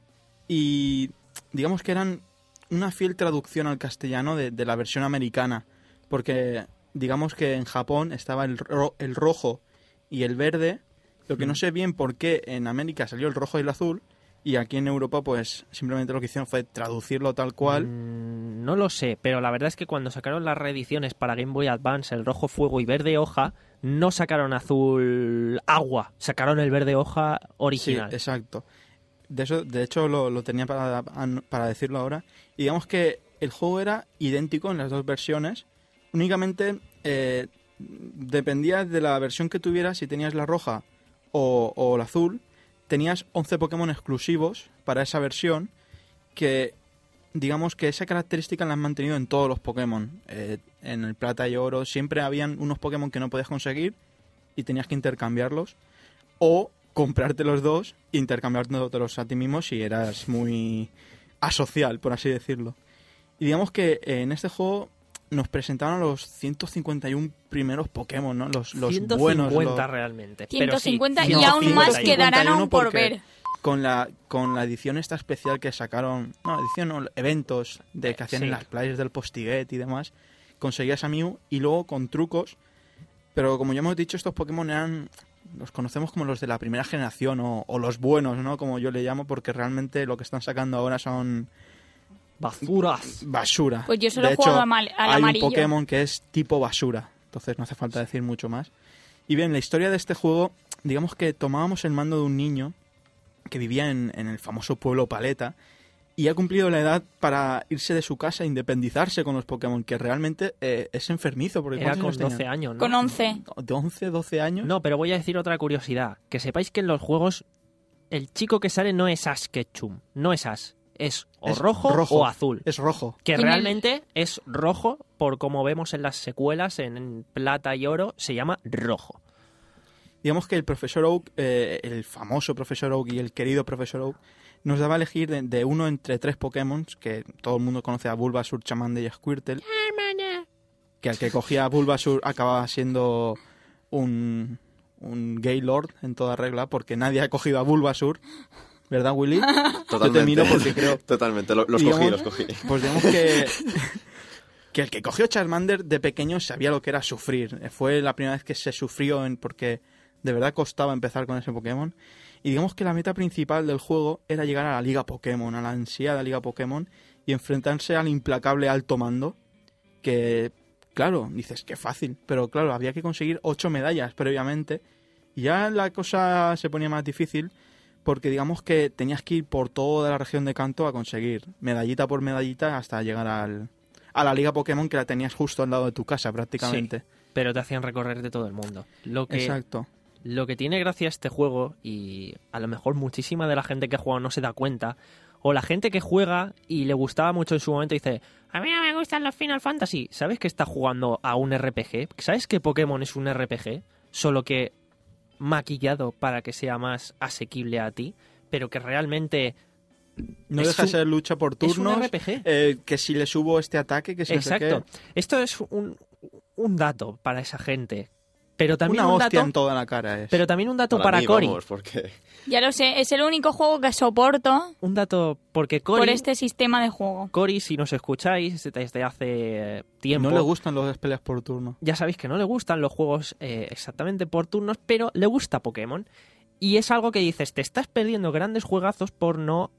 Y digamos que eran una fiel traducción al castellano de, de la versión americana, porque digamos que en Japón estaba el, ro- el rojo y el verde, lo que no sé bien por qué en América salió el rojo y el azul, y aquí en Europa pues simplemente lo que hicieron fue traducirlo tal cual. Mm, no lo sé, pero la verdad es que cuando sacaron las reediciones para Game Boy Advance, el rojo fuego y verde hoja, no sacaron azul agua, sacaron el verde hoja original. Sí, exacto. De, eso, de hecho, lo, lo tenía para, para decirlo ahora. Y digamos que el juego era idéntico en las dos versiones. Únicamente eh, dependía de la versión que tuvieras, si tenías la roja o, o la azul. Tenías once Pokémon exclusivos para esa versión, que digamos que esa característica la han mantenido en todos los Pokémon. Eh, en el plata y oro siempre habían unos Pokémon que no podías conseguir y tenías que intercambiarlos. O comprarte los dos e intercambiártelos a ti mismo si eras muy asocial, por así decirlo. Y digamos que en este juego nos presentaron los ciento cincuenta y uno primeros Pokémon, ¿no? Los, los ciento cincuenta buenos. Los, realmente. ciento cincuenta pero sí, y aún más ciento cincuenta y quedarán uno aún por porque ver. Con la, con la edición esta especial que sacaron, no, edición no, eventos de que hacían Sí. en las playas del Postiguet y demás, conseguías a Mew y luego con trucos, pero como ya hemos dicho, estos Pokémon eran, los conocemos como los de la primera generación o, o los buenos, ¿no? Como yo le llamo, porque realmente lo que están sacando ahora son Basuras. basura. Pues yo solo De he jugado hecho, al mal- al hay amarillo. un Pokémon que es tipo basura, entonces no hace falta decir mucho más. Y bien, la historia de este juego, digamos que tomábamos el mando de un niño que vivía en, en el famoso pueblo Paleta y ha cumplido la edad para irse de su casa e independizarse con los Pokémon, que realmente eh, es enfermizo. Porque Era ¿cuántos con años doce tenía? años, ¿no? Con once. ¿De once, doce años? No, pero voy a decir otra curiosidad. Que sepáis que en los juegos el chico que sale no es Ash Ketchum. No es Ash. Es o Es rojo, rojo. o azul. Es rojo. Que En el- realmente es rojo, por como vemos en las secuelas, en, en plata y oro, se llama rojo. Digamos que el profesor Oak, eh, el famoso profesor Oak y el querido profesor Oak, nos daba a elegir de, de uno entre tres Pokémon, que todo el mundo conoce a Bulbasaur, Charmander y Squirtle. Que al que cogía a Bulbasaur acababa siendo un, un Gaylord en toda regla, porque nadie ha cogido a Bulbasaur. ¿Verdad, Willy? Totalmente. Yo te miro porque creo... Totalmente, lo- los Digamos- cogí, los cogí. Pues digamos que, que el que cogió Charmander de pequeño sabía lo que era sufrir. Fue la primera vez que se sufrió en, porque de verdad costaba empezar con ese Pokémon. Y digamos que la meta principal del juego era llegar a la Liga Pokémon, a la ansiada Liga Pokémon, y enfrentarse al implacable Alto Mando, que, claro, dices que fácil, pero claro, había que conseguir ocho medallas previamente, y ya la cosa se ponía más difícil, porque digamos que tenías que ir por toda la región de Kanto a conseguir medallita por medallita hasta llegar al, a la Liga Pokémon, que la tenías justo al lado de tu casa prácticamente. Pero te hacían recorrer de todo el mundo. Lo que, Exacto. lo que tiene gracia este juego, y a lo mejor muchísima de la gente que juega no se da cuenta, o la gente que juega y le gustaba mucho en su momento y dice, a mí no me gustan los Final Fantasy. ¿Sabes que está jugando a un R P G? ¿Sabes que Pokémon es un R P G? Solo que maquillado para que sea más asequible a ti, pero que realmente No es deja de un- ser lucha por es un turnos, R P G. eh, que si le subo este ataque, que si no sé Exacto. qué. Esto es un, un dato para esa gente. Pero también Una un hostia dato, en toda la cara es. pero también un dato Para, para mí, Cory. vamos, porque Ya lo sé, es el único juego que soporto Un dato porque por Cory, este sistema de juego. Cory, si nos escucháis desde hace tiempo, No le gustan los peleas por turno. ya sabéis que no le gustan los juegos eh, exactamente por turnos, pero le gusta Pokémon. Y es algo que dices, te estás perdiendo grandes juegazos por no...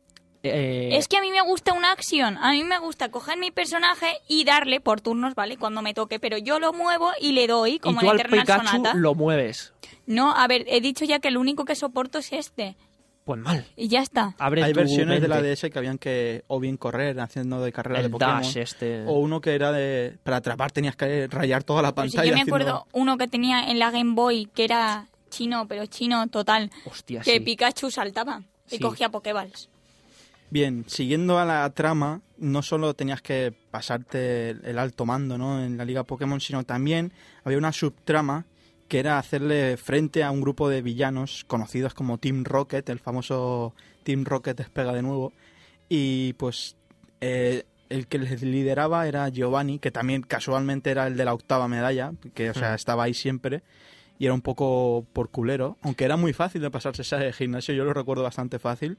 eh, Es que a mí me gusta una acción. A mí me gusta coger mi personaje y darle por turnos, ¿vale? Cuando me toque. Pero yo lo muevo y le doy, y como tú en al Eternal Pikachu Sonata. lo mueves. No, a ver, he dicho ya que el único que soporto es este. Pues mal. Y ya está. Abre Hay tu versiones de la mente. D S que habían que o bien correr haciendo de carrera El de Pokémon, dash este. o uno que era de para atrapar tenías que rayar toda la Pero si pantalla. yo me haciendo- acuerdo uno que tenía en la Game Boy que era chino, pero chino total. Hostia, Que sí. Pikachu saltaba y Sí. cogía Pokéballs. Bien, siguiendo a la trama, no solo tenías que pasarte el, el alto mando, ¿no?, en la Liga Pokémon, sino también había una subtrama que era hacerle frente a un grupo de villanos conocidos como Team Rocket, el famoso Team Rocket despega de nuevo, y pues eh, el que les lideraba era Giovanni, que también casualmente era el de la octava medalla, que o sea, Hmm. estaba ahí siempre, y era un poco por culero, aunque era muy fácil de pasarse ese gimnasio, yo lo recuerdo bastante fácil.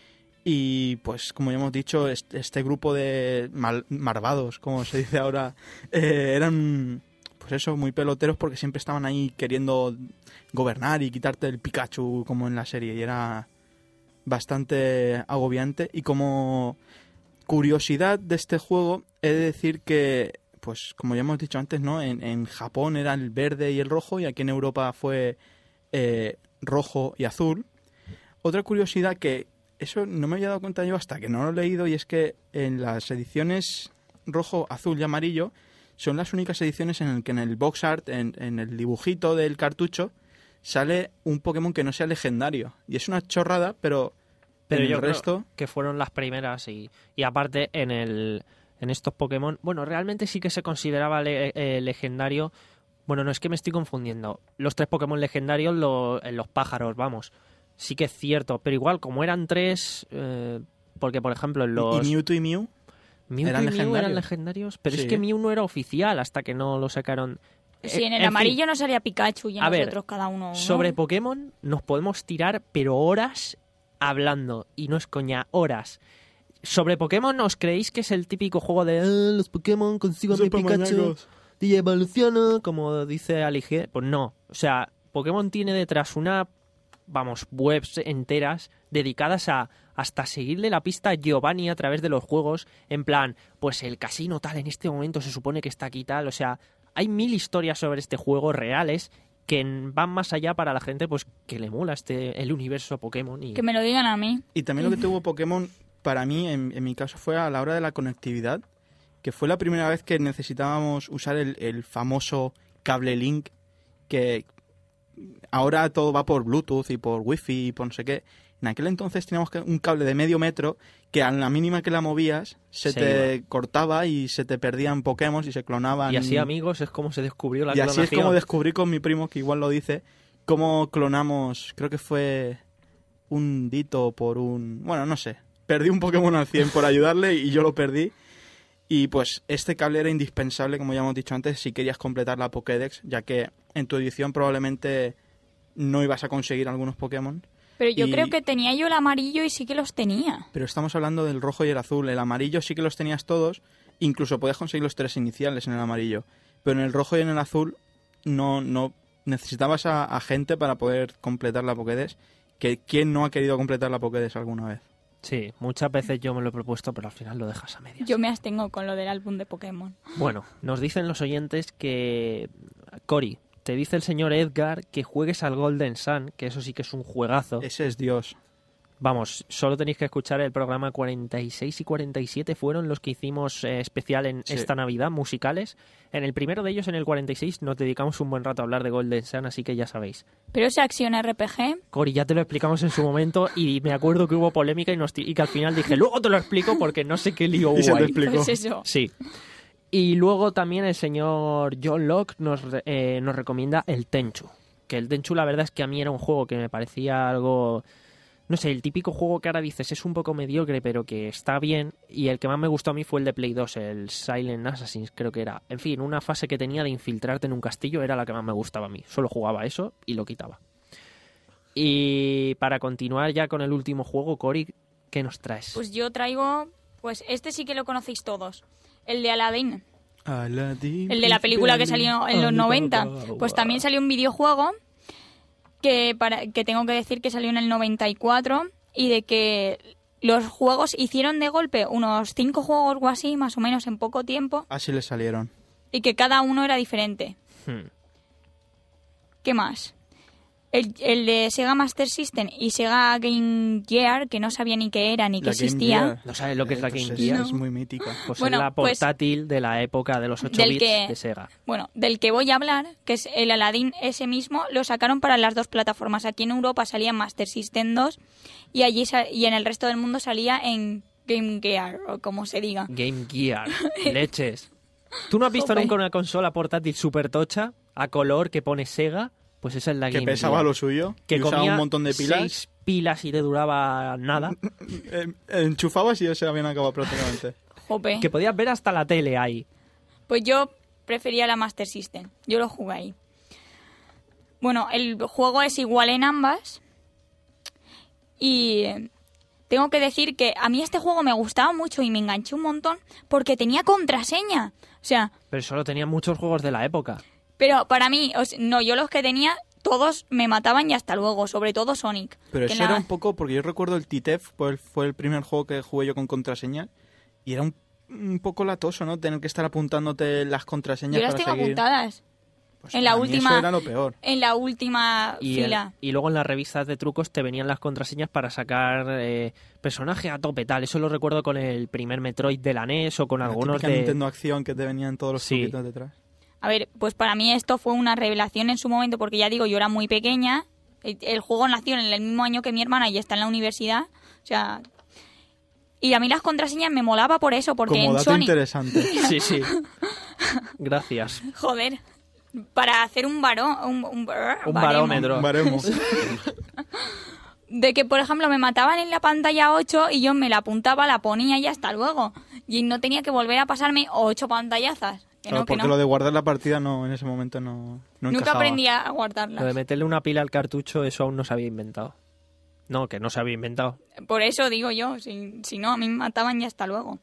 Y pues, como ya hemos dicho, este, este grupo de mal- malvados, como se dice ahora, eh, eran, pues eso, muy peloteros porque siempre estaban ahí queriendo gobernar y quitarte el Pikachu como en la serie. Y era bastante agobiante. Y como curiosidad de este juego, he de decir que, pues como ya hemos dicho antes, ¿no? En, en Japón era el verde y el rojo, y aquí en Europa fue eh, rojo y azul. Otra curiosidad que eso no me había dado cuenta yo hasta que no lo he leído, y es que en las ediciones rojo, azul y amarillo son las únicas ediciones en las que en el box art, en, en el dibujito del cartucho, sale un Pokémon que no sea legendario. Y es una chorrada, pero, Pero en yo el creo resto... que fueron las primeras y, y aparte en el en estos Pokémon, bueno, realmente sí que se consideraba le- eh, legendario. Bueno, no es que me estoy confundiendo. Los tres Pokémon legendarios, lo- en los pájaros, vamos. Sí que es cierto, pero igual como eran tres, eh, porque por ejemplo en los ¿Y Mewtwo y Mew? Mew eran y Mew eran legendarios. legendarios, pero Sí. es que Mew no era oficial hasta que no lo sacaron. Sí, Eh, en el fin, amarillo no salía Pikachu y en A ver, nosotros cada uno. ¿no? sobre Pokémon nos podemos tirar, pero horas hablando. Y no es coña, horas. Sobre Pokémon, ¿os creéis que es el típico juego de "Ah, los Pokémon consigo a mi Pikachu y evoluciona", como dice Alige? Pues no. O sea, Pokémon tiene detrás una vamos, webs enteras dedicadas a hasta seguirle la pista a Giovanni a través de los juegos, en plan, pues el casino tal, en este momento se supone que está aquí tal, o sea, hay mil historias sobre este juego reales que van más allá para la gente pues que le mola este el universo Pokémon. Y... Que me lo digan a mí. Y también lo que tuvo Pokémon, para mí, en, en mi caso, fue a la hora de la conectividad, que fue la primera vez que necesitábamos usar el, el famoso cable Link, que ahora todo va por Bluetooth y por Wi-Fi y por no sé qué. En aquel entonces teníamos que, un cable de medio metro que a la mínima que la movías se Sí, te iba. cortaba y se te perdían Pokémon y se clonaban. Y así, amigos, es como se descubrió la Y así clonación. es como descubrí con mi primo, que igual lo dice, cómo clonamos, creo que fue un Dito por un... Bueno, no sé. Perdí un Pokémon al cien por ayudarle y yo lo perdí. Y pues este cable era indispensable, como ya hemos dicho antes, si querías completar la Pokédex, ya que en tu edición probablemente no ibas a conseguir algunos Pokémon. Pero yo Y- creo que tenía yo el amarillo y sí que los tenía. Pero estamos hablando del rojo y el azul. El amarillo sí que los tenías todos, incluso podías conseguir los tres iniciales en el amarillo. Pero en el rojo y en el azul no, no necesitabas a, a gente para poder completar la Pokédex. Que ¿quién no ha querido completar la Pokédex alguna vez? Sí, muchas veces yo me lo he propuesto, pero al final lo dejas a medias. Yo me abstengo con lo del álbum de Pokémon. Bueno, nos dicen los oyentes que... Cory, te dice el señor Edgar que juegues al Golden Sun, que eso sí que es un juegazo. Ese es Dios. Vamos, solo tenéis que escuchar el programa cuarenta y seis y cuarenta y siete, fueron los que hicimos eh, especial en Sí. esta Navidad, musicales. En el primero de ellos, en el cuarenta y seis, nos dedicamos un buen rato a hablar de Golden Sun, así que ya sabéis. Pero ese acción R P G, Cory, ya te lo explicamos en su momento y me acuerdo que hubo polémica y, nos ti- y que al final dije, luego te lo explico porque no sé qué lío Y se hubo te ahí. explicó. pues eso. Sí. Y luego también el señor John Locke nos, re- eh, nos recomienda el Tenchu. Que el Tenchu la verdad es que a mí era un juego que me parecía algo... No sé, el típico juego que ahora dices es un poco mediocre, pero que está bien. Y el que más me gustó a mí fue el de Play dos, el Silent Assassins, creo que era. En fin, una fase que tenía de infiltrarte en un castillo era la que más me gustaba a mí. Solo jugaba eso y lo quitaba. Y para continuar ya con el último juego, Cory, ¿qué nos traes? Pues yo traigo, pues este sí que lo conocéis todos, el de Aladdin, Aladdin, el de la película que salió en los noventa. Pues también salió un videojuego que para que tengo que decir que salió en el noventa y cuatro y de que los juegos hicieron de golpe unos cinco juegos o así, más o menos en poco tiempo, Así le salieron. y que cada uno era diferente. Hmm. ¿Qué más? El, el de Sega Master System y Sega Game Gear, que no sabía ni qué era ni que La Game existía. Gear. ¿No sabes lo que es la Eh, pues Game es- Gear? Es muy mítica. Pues Bueno, es la pues- portátil de la época de los ocho Del bits que- de Sega. Bueno, del que voy a hablar, que es el Aladdin ese mismo, lo sacaron para las dos plataformas. Aquí en Europa salía en Master System dos y allí sa- y en el resto del mundo salía en Game Gear, o como se diga. Game Gear. Leches. ¿Tú no has visto Jope. nunca una consola portátil super tocha a color que pone Sega? Pues esa es la Que Game pesaba Gear. lo suyo. Que y usaba comía un montón de pilas. seis pilas y te duraba nada. Eh, enchufabas y ya se habían acabado prácticamente. Jope. Que podías ver hasta la tele ahí. Pues yo prefería la Master System. Yo lo jugué ahí. Bueno, el juego es igual en ambas. Y eh, tengo que decir que a mí este juego me gustaba mucho y me enganché un montón porque tenía contraseña. O sea, Pero solo tenía muchos juegos de la época. pero para mí, o sea, no, yo los que tenía, todos me mataban y hasta luego. Sobre todo Sonic. Pero que eso la- era un poco, porque yo recuerdo el Titef, fue el, fue el primer juego que jugué yo con contraseña, y era un, un poco latoso, ¿no? Tener que estar apuntándote las contraseñas Yo las para tengo seguir. apuntadas. Pues en la para mí última- Eso era lo peor. En la última Y, el- fila. y luego en las revistas de trucos te venían las contraseñas para sacar eh, personaje a tope tal. Eso lo recuerdo con el primer Metroid de la N E S o con La algunos típica de... Nintendo Acción que te venían todos los Sí. truquitos detrás. A ver, pues para mí esto fue una revelación en su momento, porque ya digo, yo era muy pequeña. El, el juego nació en el mismo año que mi hermana y está en la universidad. O sea. Y a mí las contraseñas me molaba por eso, porque Como en dato Sony. interesante. Sí, sí. Gracias. Joder. Para hacer un varón. Un, un, Un baremo. barómetro. Varemos. De que, por ejemplo, me mataban en la pantalla ocho y yo me la apuntaba, la ponía y hasta luego. Y no tenía que volver a pasarme ocho pantallazas. Que Claro, no, que porque no. lo de guardar la partida no, en ese momento no, no Nunca encajaba. aprendí a Lo de guardarlas. meterle una pila al cartucho, eso aún no se había inventado. No, que no se había inventado. Por eso digo yo, si, si no, a mí me mataban y hasta luego.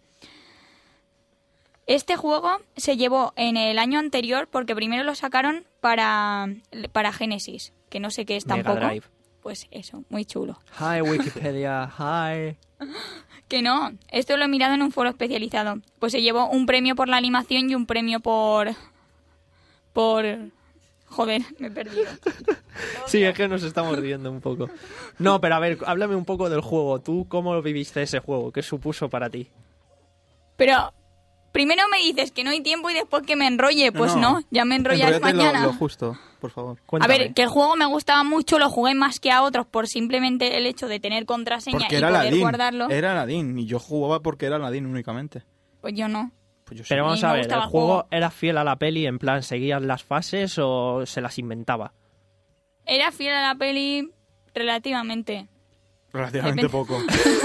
Este juego se llevó en el año anterior porque primero lo sacaron para, para Genesis, que no sé qué es Mega tampoco. Drive. pues eso, muy chulo. Hi Wikipedia, hi. Que no, esto lo he mirado en un foro especializado. Pues se llevó un premio por la animación y un premio por... por... Joder, me he perdido. Sí, es que nos estamos riendo un poco. No, pero a ver, háblame un poco del juego. ¿Tú cómo viviste ese juego? ¿Qué supuso para ti? Pero primero me dices que no hay tiempo y después que me enrolle. Pues no, no ya me enrollaré Enróllate mañana. Lo, lo justo, por favor. Cuéntame. A ver, que el juego me gustaba mucho, lo jugué más que a otros por simplemente el hecho de tener contraseña Porque y era poder Aladdin. guardarlo. Era Aladdin y yo jugaba porque era Aladdin únicamente. Pues yo no. Pues yo sí. Pero vamos me a ver, gustaba ¿el el juego juego. era fiel a la peli? En plan, ¿seguías las fases o se las inventaba? Era fiel a la peli relativamente. Relativamente Depende. poco.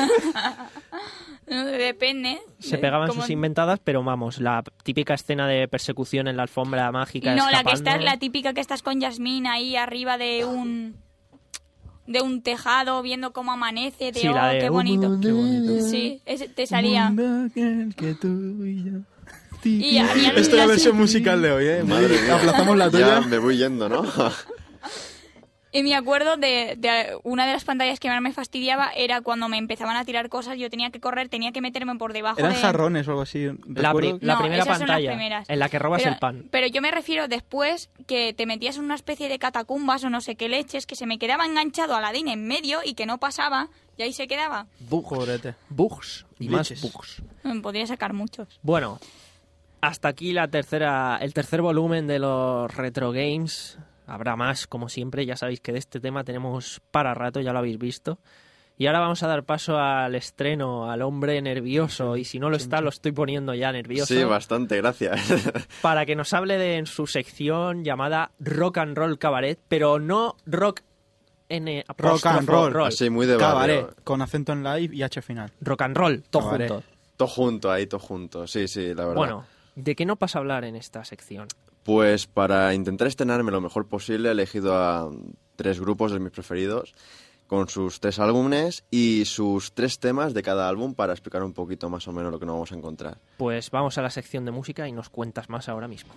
No, depende. Se ¿eh? pegaban Como- sus inventadas, pero vamos, la típica escena de persecución en la alfombra mágica No, la que escapando. estás, la típica que estás con Yasmín ahí arriba de un de un tejado viendo cómo amanece, de Sí, oh, la de qué un bonito. mundo Qué bonito. Sí, ese te salía. Que tú y yo. Y a- y a- Esta es la y versión así- musical de hoy, ¿eh? Madre mía. Aplazamos la Ya tuya. me voy yendo, ¿no? Y me acuerdo de, de una de las pantallas que más me fastidiaba era cuando me empezaban a tirar cosas, yo tenía que correr, tenía que meterme por debajo Eran de... jarrones o algo así. La, pri- recuerdo. la No, primera esas son las pantalla primeras. en la que robas pero, el pan. Pero yo me refiero después que te metías en una especie de catacumbas o no sé qué leches, que se me quedaba enganchado Aladín en medio y que no pasaba, y ahí se quedaba. Jodete. Bugs y más Glitches. bugs. Me podría sacar muchos. Bueno, hasta aquí la tercera, el tercer volumen de los Retro Games. Habrá más, como siempre. Ya sabéis que de este tema tenemos para rato, ya lo habéis visto. Y ahora vamos a dar paso al estreno, al hombre nervioso. Y si no lo está, lo estoy poniendo ya nervioso. Sí, bastante, gracias. Para que nos hable de en su sección llamada Rock and Roll Cabaret, pero no rock N Rock and roll. Así, muy de Cabaret, barrio. con acento en live y H final. Rock and roll, todo Cabaret. junto. Todo junto ahí, todo junto. Sí, sí, la verdad. Bueno, ¿de qué no vas a hablar en esta sección? Pues para intentar estrenarme lo mejor posible he elegido a tres grupos de mis preferidos con sus tres álbumes y sus tres temas de cada álbum para explicar un poquito más o menos lo que nos vamos a encontrar. Pues vamos a la sección de música y nos cuentas más ahora mismo.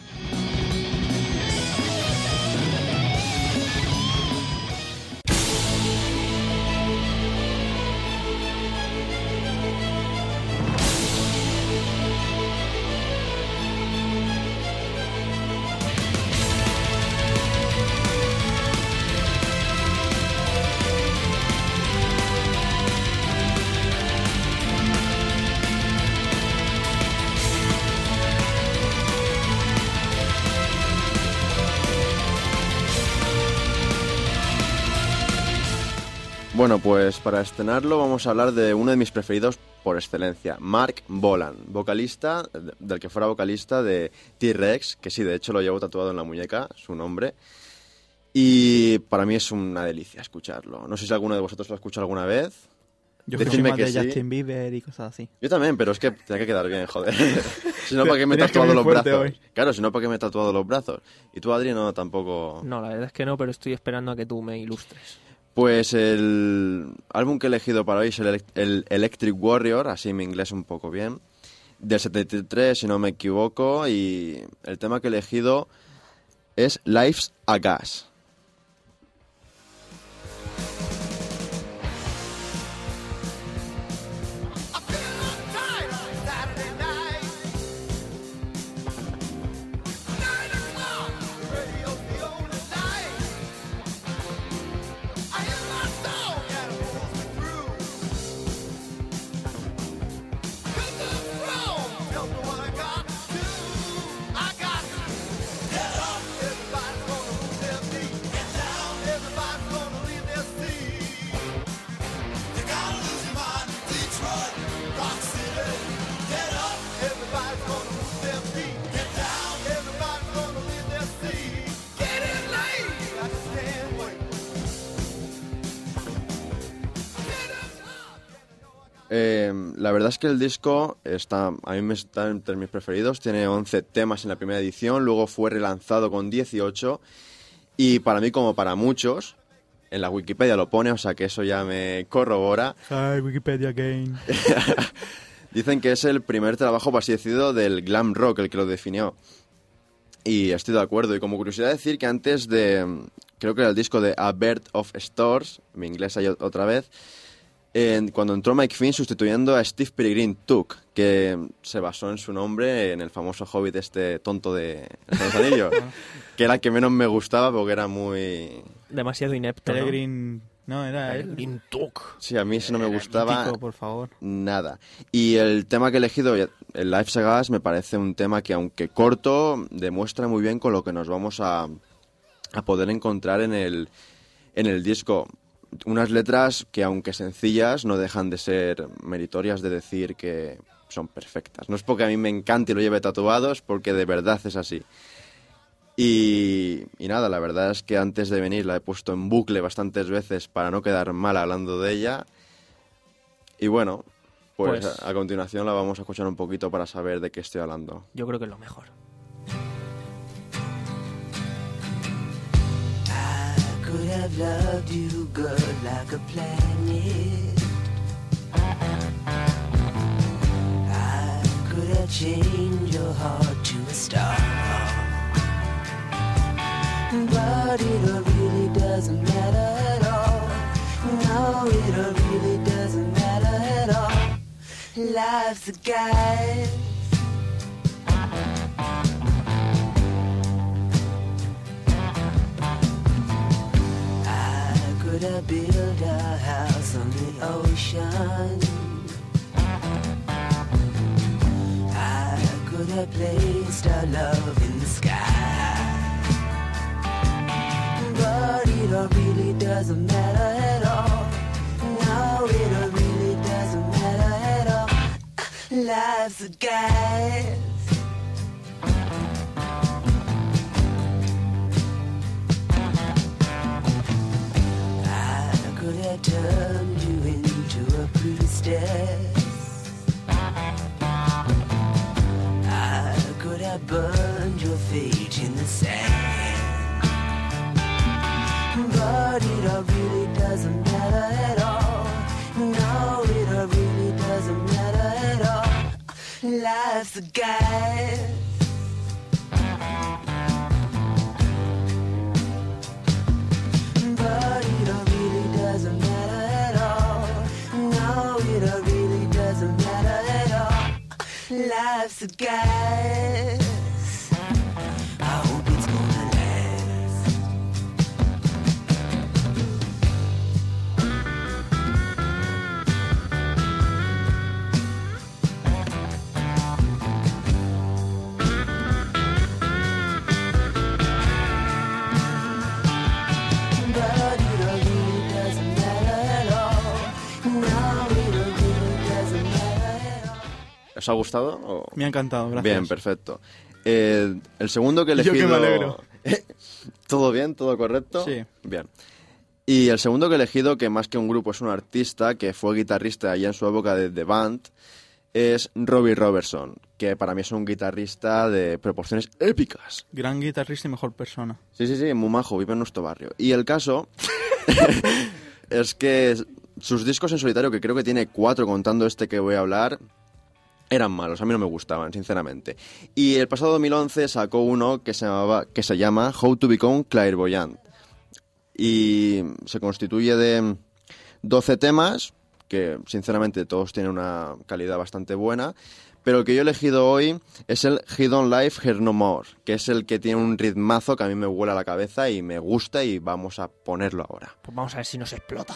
Bueno, pues para estrenarlo vamos a hablar de uno de mis preferidos por excelencia, Mark Bolan, vocalista, del que fuera vocalista de T-Rex, que sí, de hecho lo llevo tatuado en la muñeca, su nombre, y para mí es una delicia escucharlo. No sé si alguno de vosotros lo ha escuchado alguna vez. Yo soy Decidme más que de sí. Justin Bieber y cosas así. Yo también, pero es que tiene que quedar bien, joder. Si no, ¿para qué me he Tenías que tatuado venir los fuerte brazos? hoy. Claro, si no, ¿para qué me he tatuado los brazos? Y tú, Adri, no, tampoco... No, la verdad es que no, pero estoy esperando a que tú me ilustres. Pues el álbum que he elegido para hoy es el, elec- el Electric Warrior, así mi inglés un poco bien, del setenta y tres, si no me equivoco, y el tema que he elegido es Life's a Gas. Eh, la verdad es que el disco está, a mí me está entre mis preferidos, tiene once temas en la primera edición, luego fue relanzado con dieciocho y para mí como para muchos, en la Wikipedia lo pone, o sea que eso ya me corrobora, Hi, Wikipedia again. dicen que es el primer trabajo, por así decirlo, del glam rock el que lo definió. Y estoy de acuerdo. Y como curiosidad decir que antes de creo que era el disco de A Bird of Stars, mi inglés ahí otra vez, en, cuando entró Mike Finn sustituyendo a Steve Peregrine Took, que se basó en su nombre en el famoso Hobbit este tonto de Los Anillos, que era el que menos me gustaba porque era muy... Demasiado inepto, ¿no? Peregrine... No, era él. Peregrine Took. Sí, a mí eso no me gustaba Mítico, por favor. nada. Y el tema que he elegido, el Live Segas, me parece un tema que, aunque corto, demuestra muy bien con lo que nos vamos a, a poder encontrar en el, en el disco. Unas letras que, aunque sencillas, no dejan de ser meritorias de decir que son perfectas. No es porque a mí me encante y lo lleve tatuado, es porque de verdad es así. Y, y nada, la verdad es que antes de venir la he puesto en bucle bastantes veces para no quedar mal hablando de ella. Y bueno, pues, Pues- a, a continuación la vamos a escuchar un poquito para saber de qué estoy hablando. Yo creo que es lo mejor. I could have loved you good like a planet. I could have changed your heart to a star. But it really doesn't matter at all. No, it really doesn't matter at all. Life's a guide. I could have built a house on the ocean. I could have placed our love in the sky. But it all really doesn't matter at all. No, it all really doesn't matter at all. Life's a guide. I could have turned you into a priestess. I could have burned your fate in the sand. But it all really doesn't matter at all. No, it all really doesn't matter at all. Life's a guide. But it all really doesn't matter at all. No, it all really doesn't matter at all. Life's a guide. I hope it's gonna last. But it all really doesn't matter at all. No, it all really doesn't matter at all. ¿Os ha gustado? o- Me ha encantado, gracias. Bien, perfecto. Eh, el segundo que he Yo que elegido... me alegro. ¿Todo bien? ¿Todo correcto? Sí. Bien. Y el segundo que he elegido, que más que un grupo es un artista, que fue guitarrista allá en su época de The Band, es Robbie Robertson, que para mí es un guitarrista de proporciones épicas. Gran guitarrista y mejor persona. Sí, sí, sí, muy majo, vive en nuestro barrio. Y el caso es que sus discos en solitario, que creo que tiene cuatro contando este que voy a hablar, eran malos, a mí no me gustaban, sinceramente. Y el pasado dos mil once sacó uno que se, llamaba, que se llama How to Become Clairvoyant. Y se constituye de doce temas, que sinceramente todos tienen una calidad bastante buena, pero el que yo he elegido hoy es el He Don't Live Here No More, que es el que tiene un ritmazo que a mí me vuela la cabeza y me gusta, y vamos a ponerlo ahora. Pues vamos a ver si nos explota.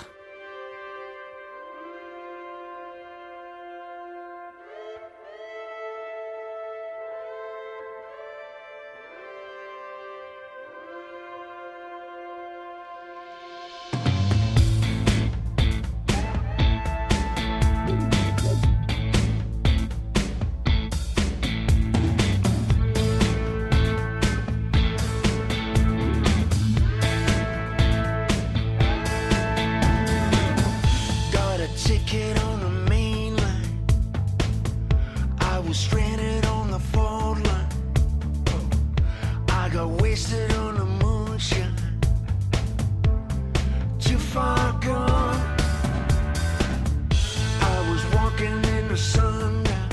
Got a ticket on the main line. I was stranded on the fault line. I got wasted on the moonshine. Too far gone. I was walking in the sundown.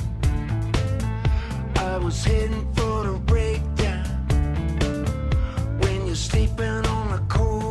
I was heading for the breakdown. When you're sleeping on the cold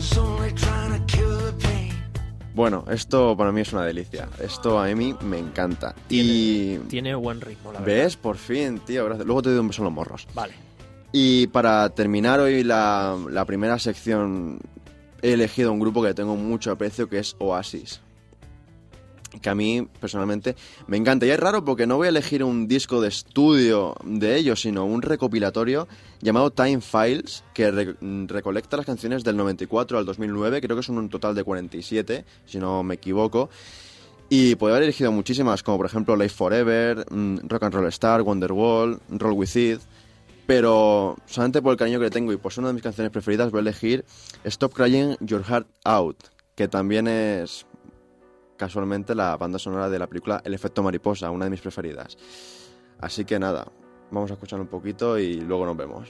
was only trying to kill the pain. Bueno, esto para mí es una delicia. Esto a mí me encanta. Y... Tiene buen ritmo, la verdad. ¿Ves? Por fin, tío. Gracias. Luego te doy un beso en los morros. Vale. Y para terminar hoy la, la primera sección, he elegido un grupo que tengo mucho aprecio, que es Oasis. Que a mí, personalmente, me encanta. Y es raro porque no voy a elegir un disco de estudio de ellos, sino un recopilatorio llamado Time Files, que re- recolecta las canciones del noventa y cuatro al dos mil nueve. Creo que son un total de cuarenta y siete, si no me equivoco. Y puedo haber elegido muchísimas, como por ejemplo Live Forever, Rock and Roll Star, Wonderwall, Roll With It. Pero solamente por el cariño que le tengo y por ser una de mis canciones preferidas, voy a elegir Stop Crying Your Heart Out, que también es casualmente la banda sonora de la película El Efecto Mariposa, una de mis preferidas. Así que nada, vamos a escuchar un poquito y luego nos vemos.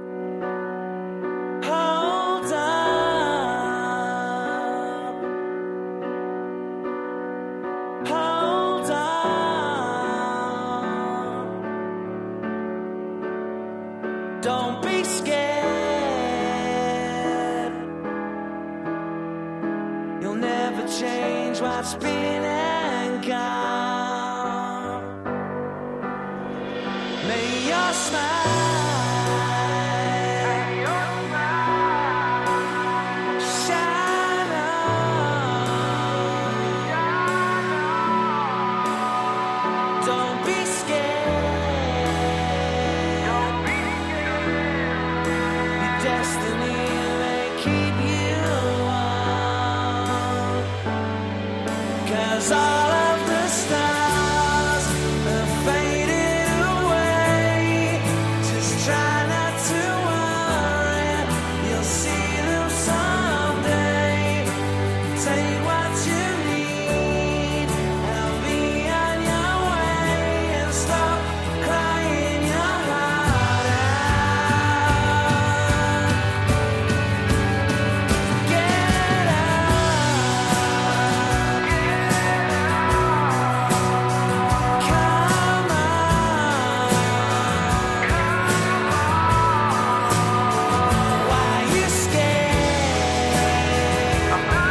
Hold up. Hold up. Don't be scared. You'll never change what's been and gone. May your smile shine on. Don't be scared. Your destiny may keep you warm. 'Cause all of the stars have faded away. Just try not to worry, you'll see them someday. Take what you need and be on your way, and stop crying your heart out. Get up. Come on. Why you scared?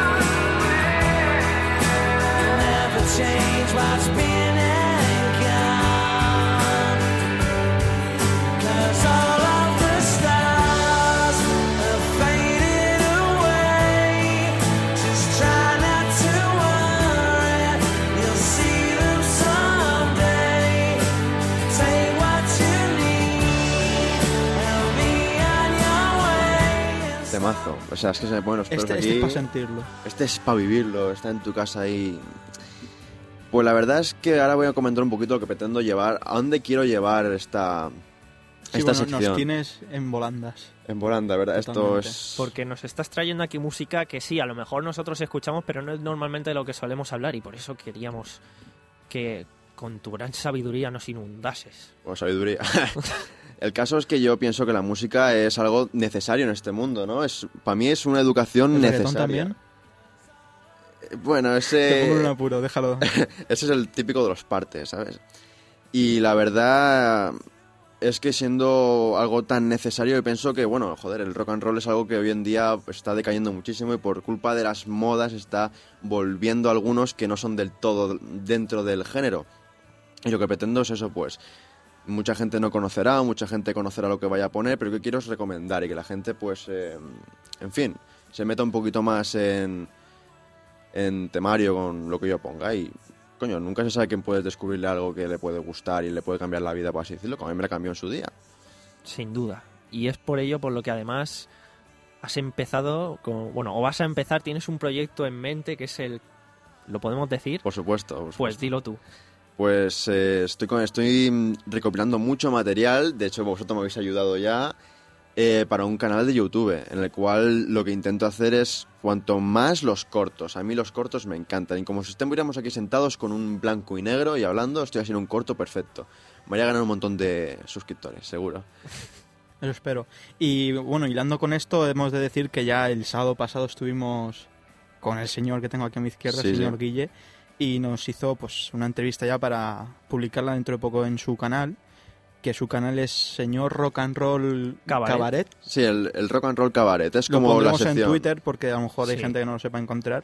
Never change what's been and gone. 'Cause all of the stars have faded away. Just try not to worry, you'll see them someday. Take what you need and be on your way. Temazo. O sea, es que se me ponen los pelos Este, aquí. este es para sentirlo. Este es para vivirlo, está en tu casa ahí. Pues la verdad es que ahora voy a comentar un poquito lo que pretendo llevar, a dónde quiero llevar esta, Sí, esta bueno, sección. nos tienes en volandas. En volanda, ¿verdad? Totalmente. Esto es... Porque nos estás trayendo aquí música que sí, a lo mejor nosotros escuchamos, pero no es normalmente de lo que solemos hablar y por eso queríamos que con tu gran sabiduría nos inundases. O sabiduría. El caso es que yo pienso que la música es algo necesario en este mundo, ¿no? Es, para mí es una educación ¿El reggaetón necesaria. también? Eh, Bueno, Te pongo en un ese... apuro, déjalo. Ese es el típico de los partes, ¿sabes? Y la verdad es que siendo algo tan necesario, yo pienso que, bueno, joder, el rock and roll es algo que hoy en día está decayendo muchísimo y por culpa de las modas está volviendo algunos que no son del todo dentro del género. Y lo que pretendo es eso, pues, mucha gente no conocerá, mucha gente conocerá lo que vaya a poner, pero lo que quiero es recomendar y que la gente, pues, eh, en fin, se meta un poquito más en, en temario con lo que yo ponga y... Coño, nunca se sabe quién puede descubrirle algo que le puede gustar y le puede cambiar la vida, por así decirlo, como a mí me la cambió en su día. Sin duda. Y es por ello por lo que además has empezado con... Bueno, o vas a empezar, tienes un proyecto en mente que es el... ¿Lo podemos decir? Por supuesto. por Pues supuesto. dilo tú. Pues eh, estoy, con, estoy recopilando mucho material, de hecho vosotros me habéis ayudado ya, eh, para un canal de YouTube, en el cual lo que intento hacer es cuanto más los cortos. A mí los cortos me encantan, y como si estuviéramos aquí sentados con un blanco y negro y hablando, estoy haciendo un corto perfecto. Me voy a ganar un montón de suscriptores, seguro. Eso espero. Y bueno, hilando con esto, hemos de decir que ya el sábado pasado estuvimos con el señor que tengo aquí a mi izquierda, Sí, el señor sí. Guille, y nos hizo pues una entrevista ya para publicarla dentro de poco en su canal. que su canal es Señor Rock and Roll Cabaret. Cabaret. Sí, el, el Rock and Roll Cabaret. Es Lo como la pondremos sección. en Twitter porque a lo mejor hay Sí. gente que no lo sepa encontrar.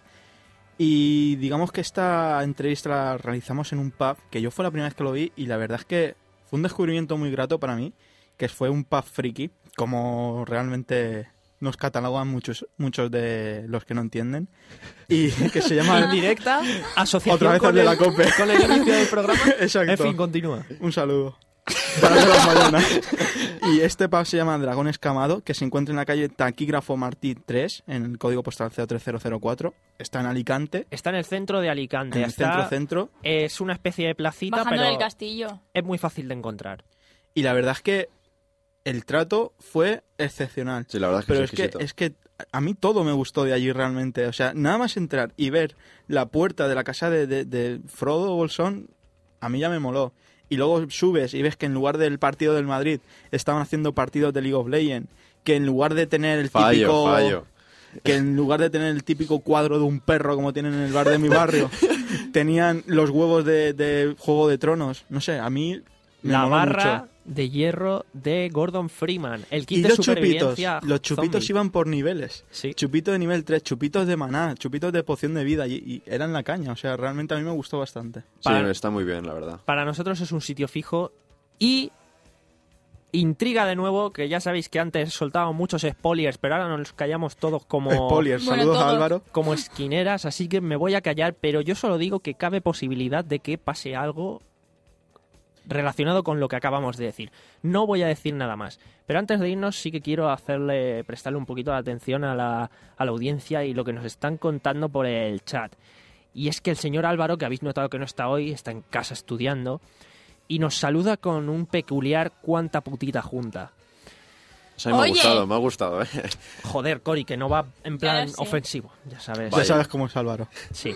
Y digamos que esta entrevista la realizamos en un pub, que yo fue la primera vez que lo vi y la verdad es que fue un descubrimiento muy grato para mí, que fue un pub friki, como realmente nos catalogan muchos muchos de los que no entienden, y que se llama... En directa, asociación Otra vez con, el de el, la COPE. con el inicio del programa. Exacto. En fin, continúa. Un saludo. Para de las mañanas. Y este pub se llama Dragón Escamado, que se encuentra en la calle Taquígrafo Martí tres, en el código postal cero tres cero cero cuatro. Está en Alicante, Está en el centro de Alicante. en el Está- centro-centro. Es una especie de placita, Bajando pero del castillo. es muy fácil de encontrar. Y la verdad es que el trato fue excepcional. Sí, la verdad es que Pero es es que, exquisito. es que a mí todo me gustó de allí realmente. O sea, nada más entrar y ver la puerta de la casa de, de, de Frodo Bolsón, a mí ya me moló. Y luego subes y ves que en lugar del partido del Madrid estaban haciendo partidos de League of Legends, que en lugar de tener el Fallo, típico fallo. que en lugar de tener el típico cuadro de un perro como tienen en el bar de mi barrio, tenían los huevos de, de Juego de Tronos. No sé, a mí me La moló barra mucho. de hierro de Gordon Freeman. El kit Y de los chupitos, supervivencia los chupitos zombie. iban por niveles. Sí. Chupitos de nivel tres, chupitos de maná, chupitos de poción de vida y, y eran la caña. O sea, realmente a mí me gustó bastante. Sí, Para- está muy bien, la verdad. Para nosotros es un sitio fijo y intriga de nuevo, que ya sabéis que antes soltábamos muchos spoilers, pero ahora nos callamos todos como, Spoilers, Bueno, saludos a todos. Álvaro. como esquineras, así que me voy a callar, pero yo solo digo que cabe posibilidad de que pase algo relacionado con lo que acabamos de decir. No voy a decir nada más. Pero antes de irnos sí que quiero hacerle, prestarle un poquito de atención a la, a la audiencia y lo que nos están contando por el chat. Y es que el señor Álvaro, que habéis notado que no está hoy, está en casa estudiando, y nos saluda con un peculiar cuánta putita junta. Eso a mí me ha Oye. gustado, me ha gustado, ¿eh? Joder, Cori, que no va en plan Claro, sí. ofensivo, ya sabes. Ya sabes cómo es Álvaro. Sí.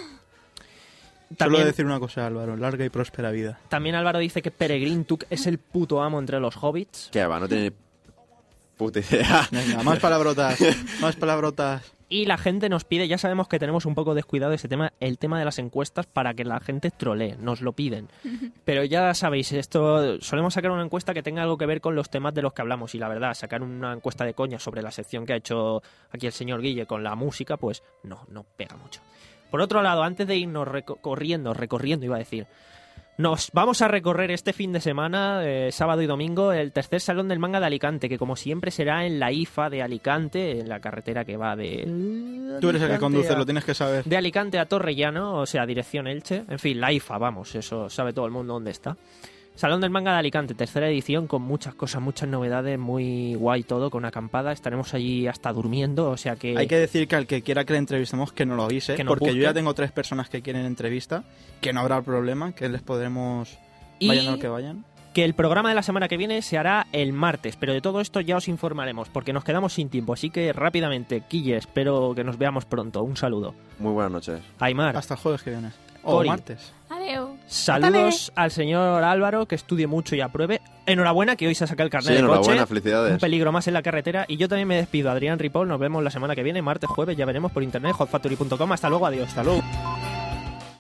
Solo También, decir una cosa, Álvaro. Larga y próspera vida. también Álvaro dice que Peregrin Took es el puto amo entre los hobbits. Que va, no tiene ni puta idea. Venga, más palabrotas. Más palabrotas. Y la gente nos pide, ya sabemos que tenemos un poco descuidado ese tema, el tema de las encuestas para que la gente trolee, nos lo piden. Pero ya sabéis, esto solemos sacar una encuesta que tenga algo que ver con los temas de los que hablamos y la verdad, sacar una encuesta de coña sobre la sección que ha hecho aquí el señor Guille con la música, pues no, no pega mucho. Por otro lado, antes de irnos recorriendo, recorriendo iba a decir, nos vamos a recorrer este fin de semana, eh, sábado y domingo, el tercer Salón del Manga de Alicante, que como siempre será en la I F A de Alicante, en la carretera que va de... Tú eres el que Alicante conduce, a- lo tienes que saber. De Alicante a Torrellano, o sea, dirección Elche. En fin, la I F A, vamos, eso sabe todo el mundo dónde está. Salón del Manga de Alicante, tercera edición, con muchas cosas, muchas novedades, muy guay todo, con acampada. Estaremos allí hasta durmiendo, o sea que... Hay que decir que al que quiera que le entrevistemos que no lo avise, Que nos porque yo busque. ya tengo tres personas que quieren entrevista, que no habrá problema, que les podremos... Vayan Y a lo que vayan. que el programa de la semana que viene se hará el martes, pero de todo esto ya os informaremos, porque nos quedamos sin tiempo. Así que rápidamente, Quille, espero que nos veamos pronto. Un saludo. Muy buenas noches. Aymar, Hasta el jueves que viene. O Cori. martes. Adeu. saludos al señor Álvaro, que estudie mucho y apruebe. Enhorabuena, que hoy se saca el carnet Sí, de enhorabuena, coche. felicidades. Un peligro más en la carretera. Y yo también me despido. Adrián Ripoll, nos vemos la semana que viene, martes, jueves, ya veremos por internet, hot factory punto com. Hasta luego, adiós. Hasta luego.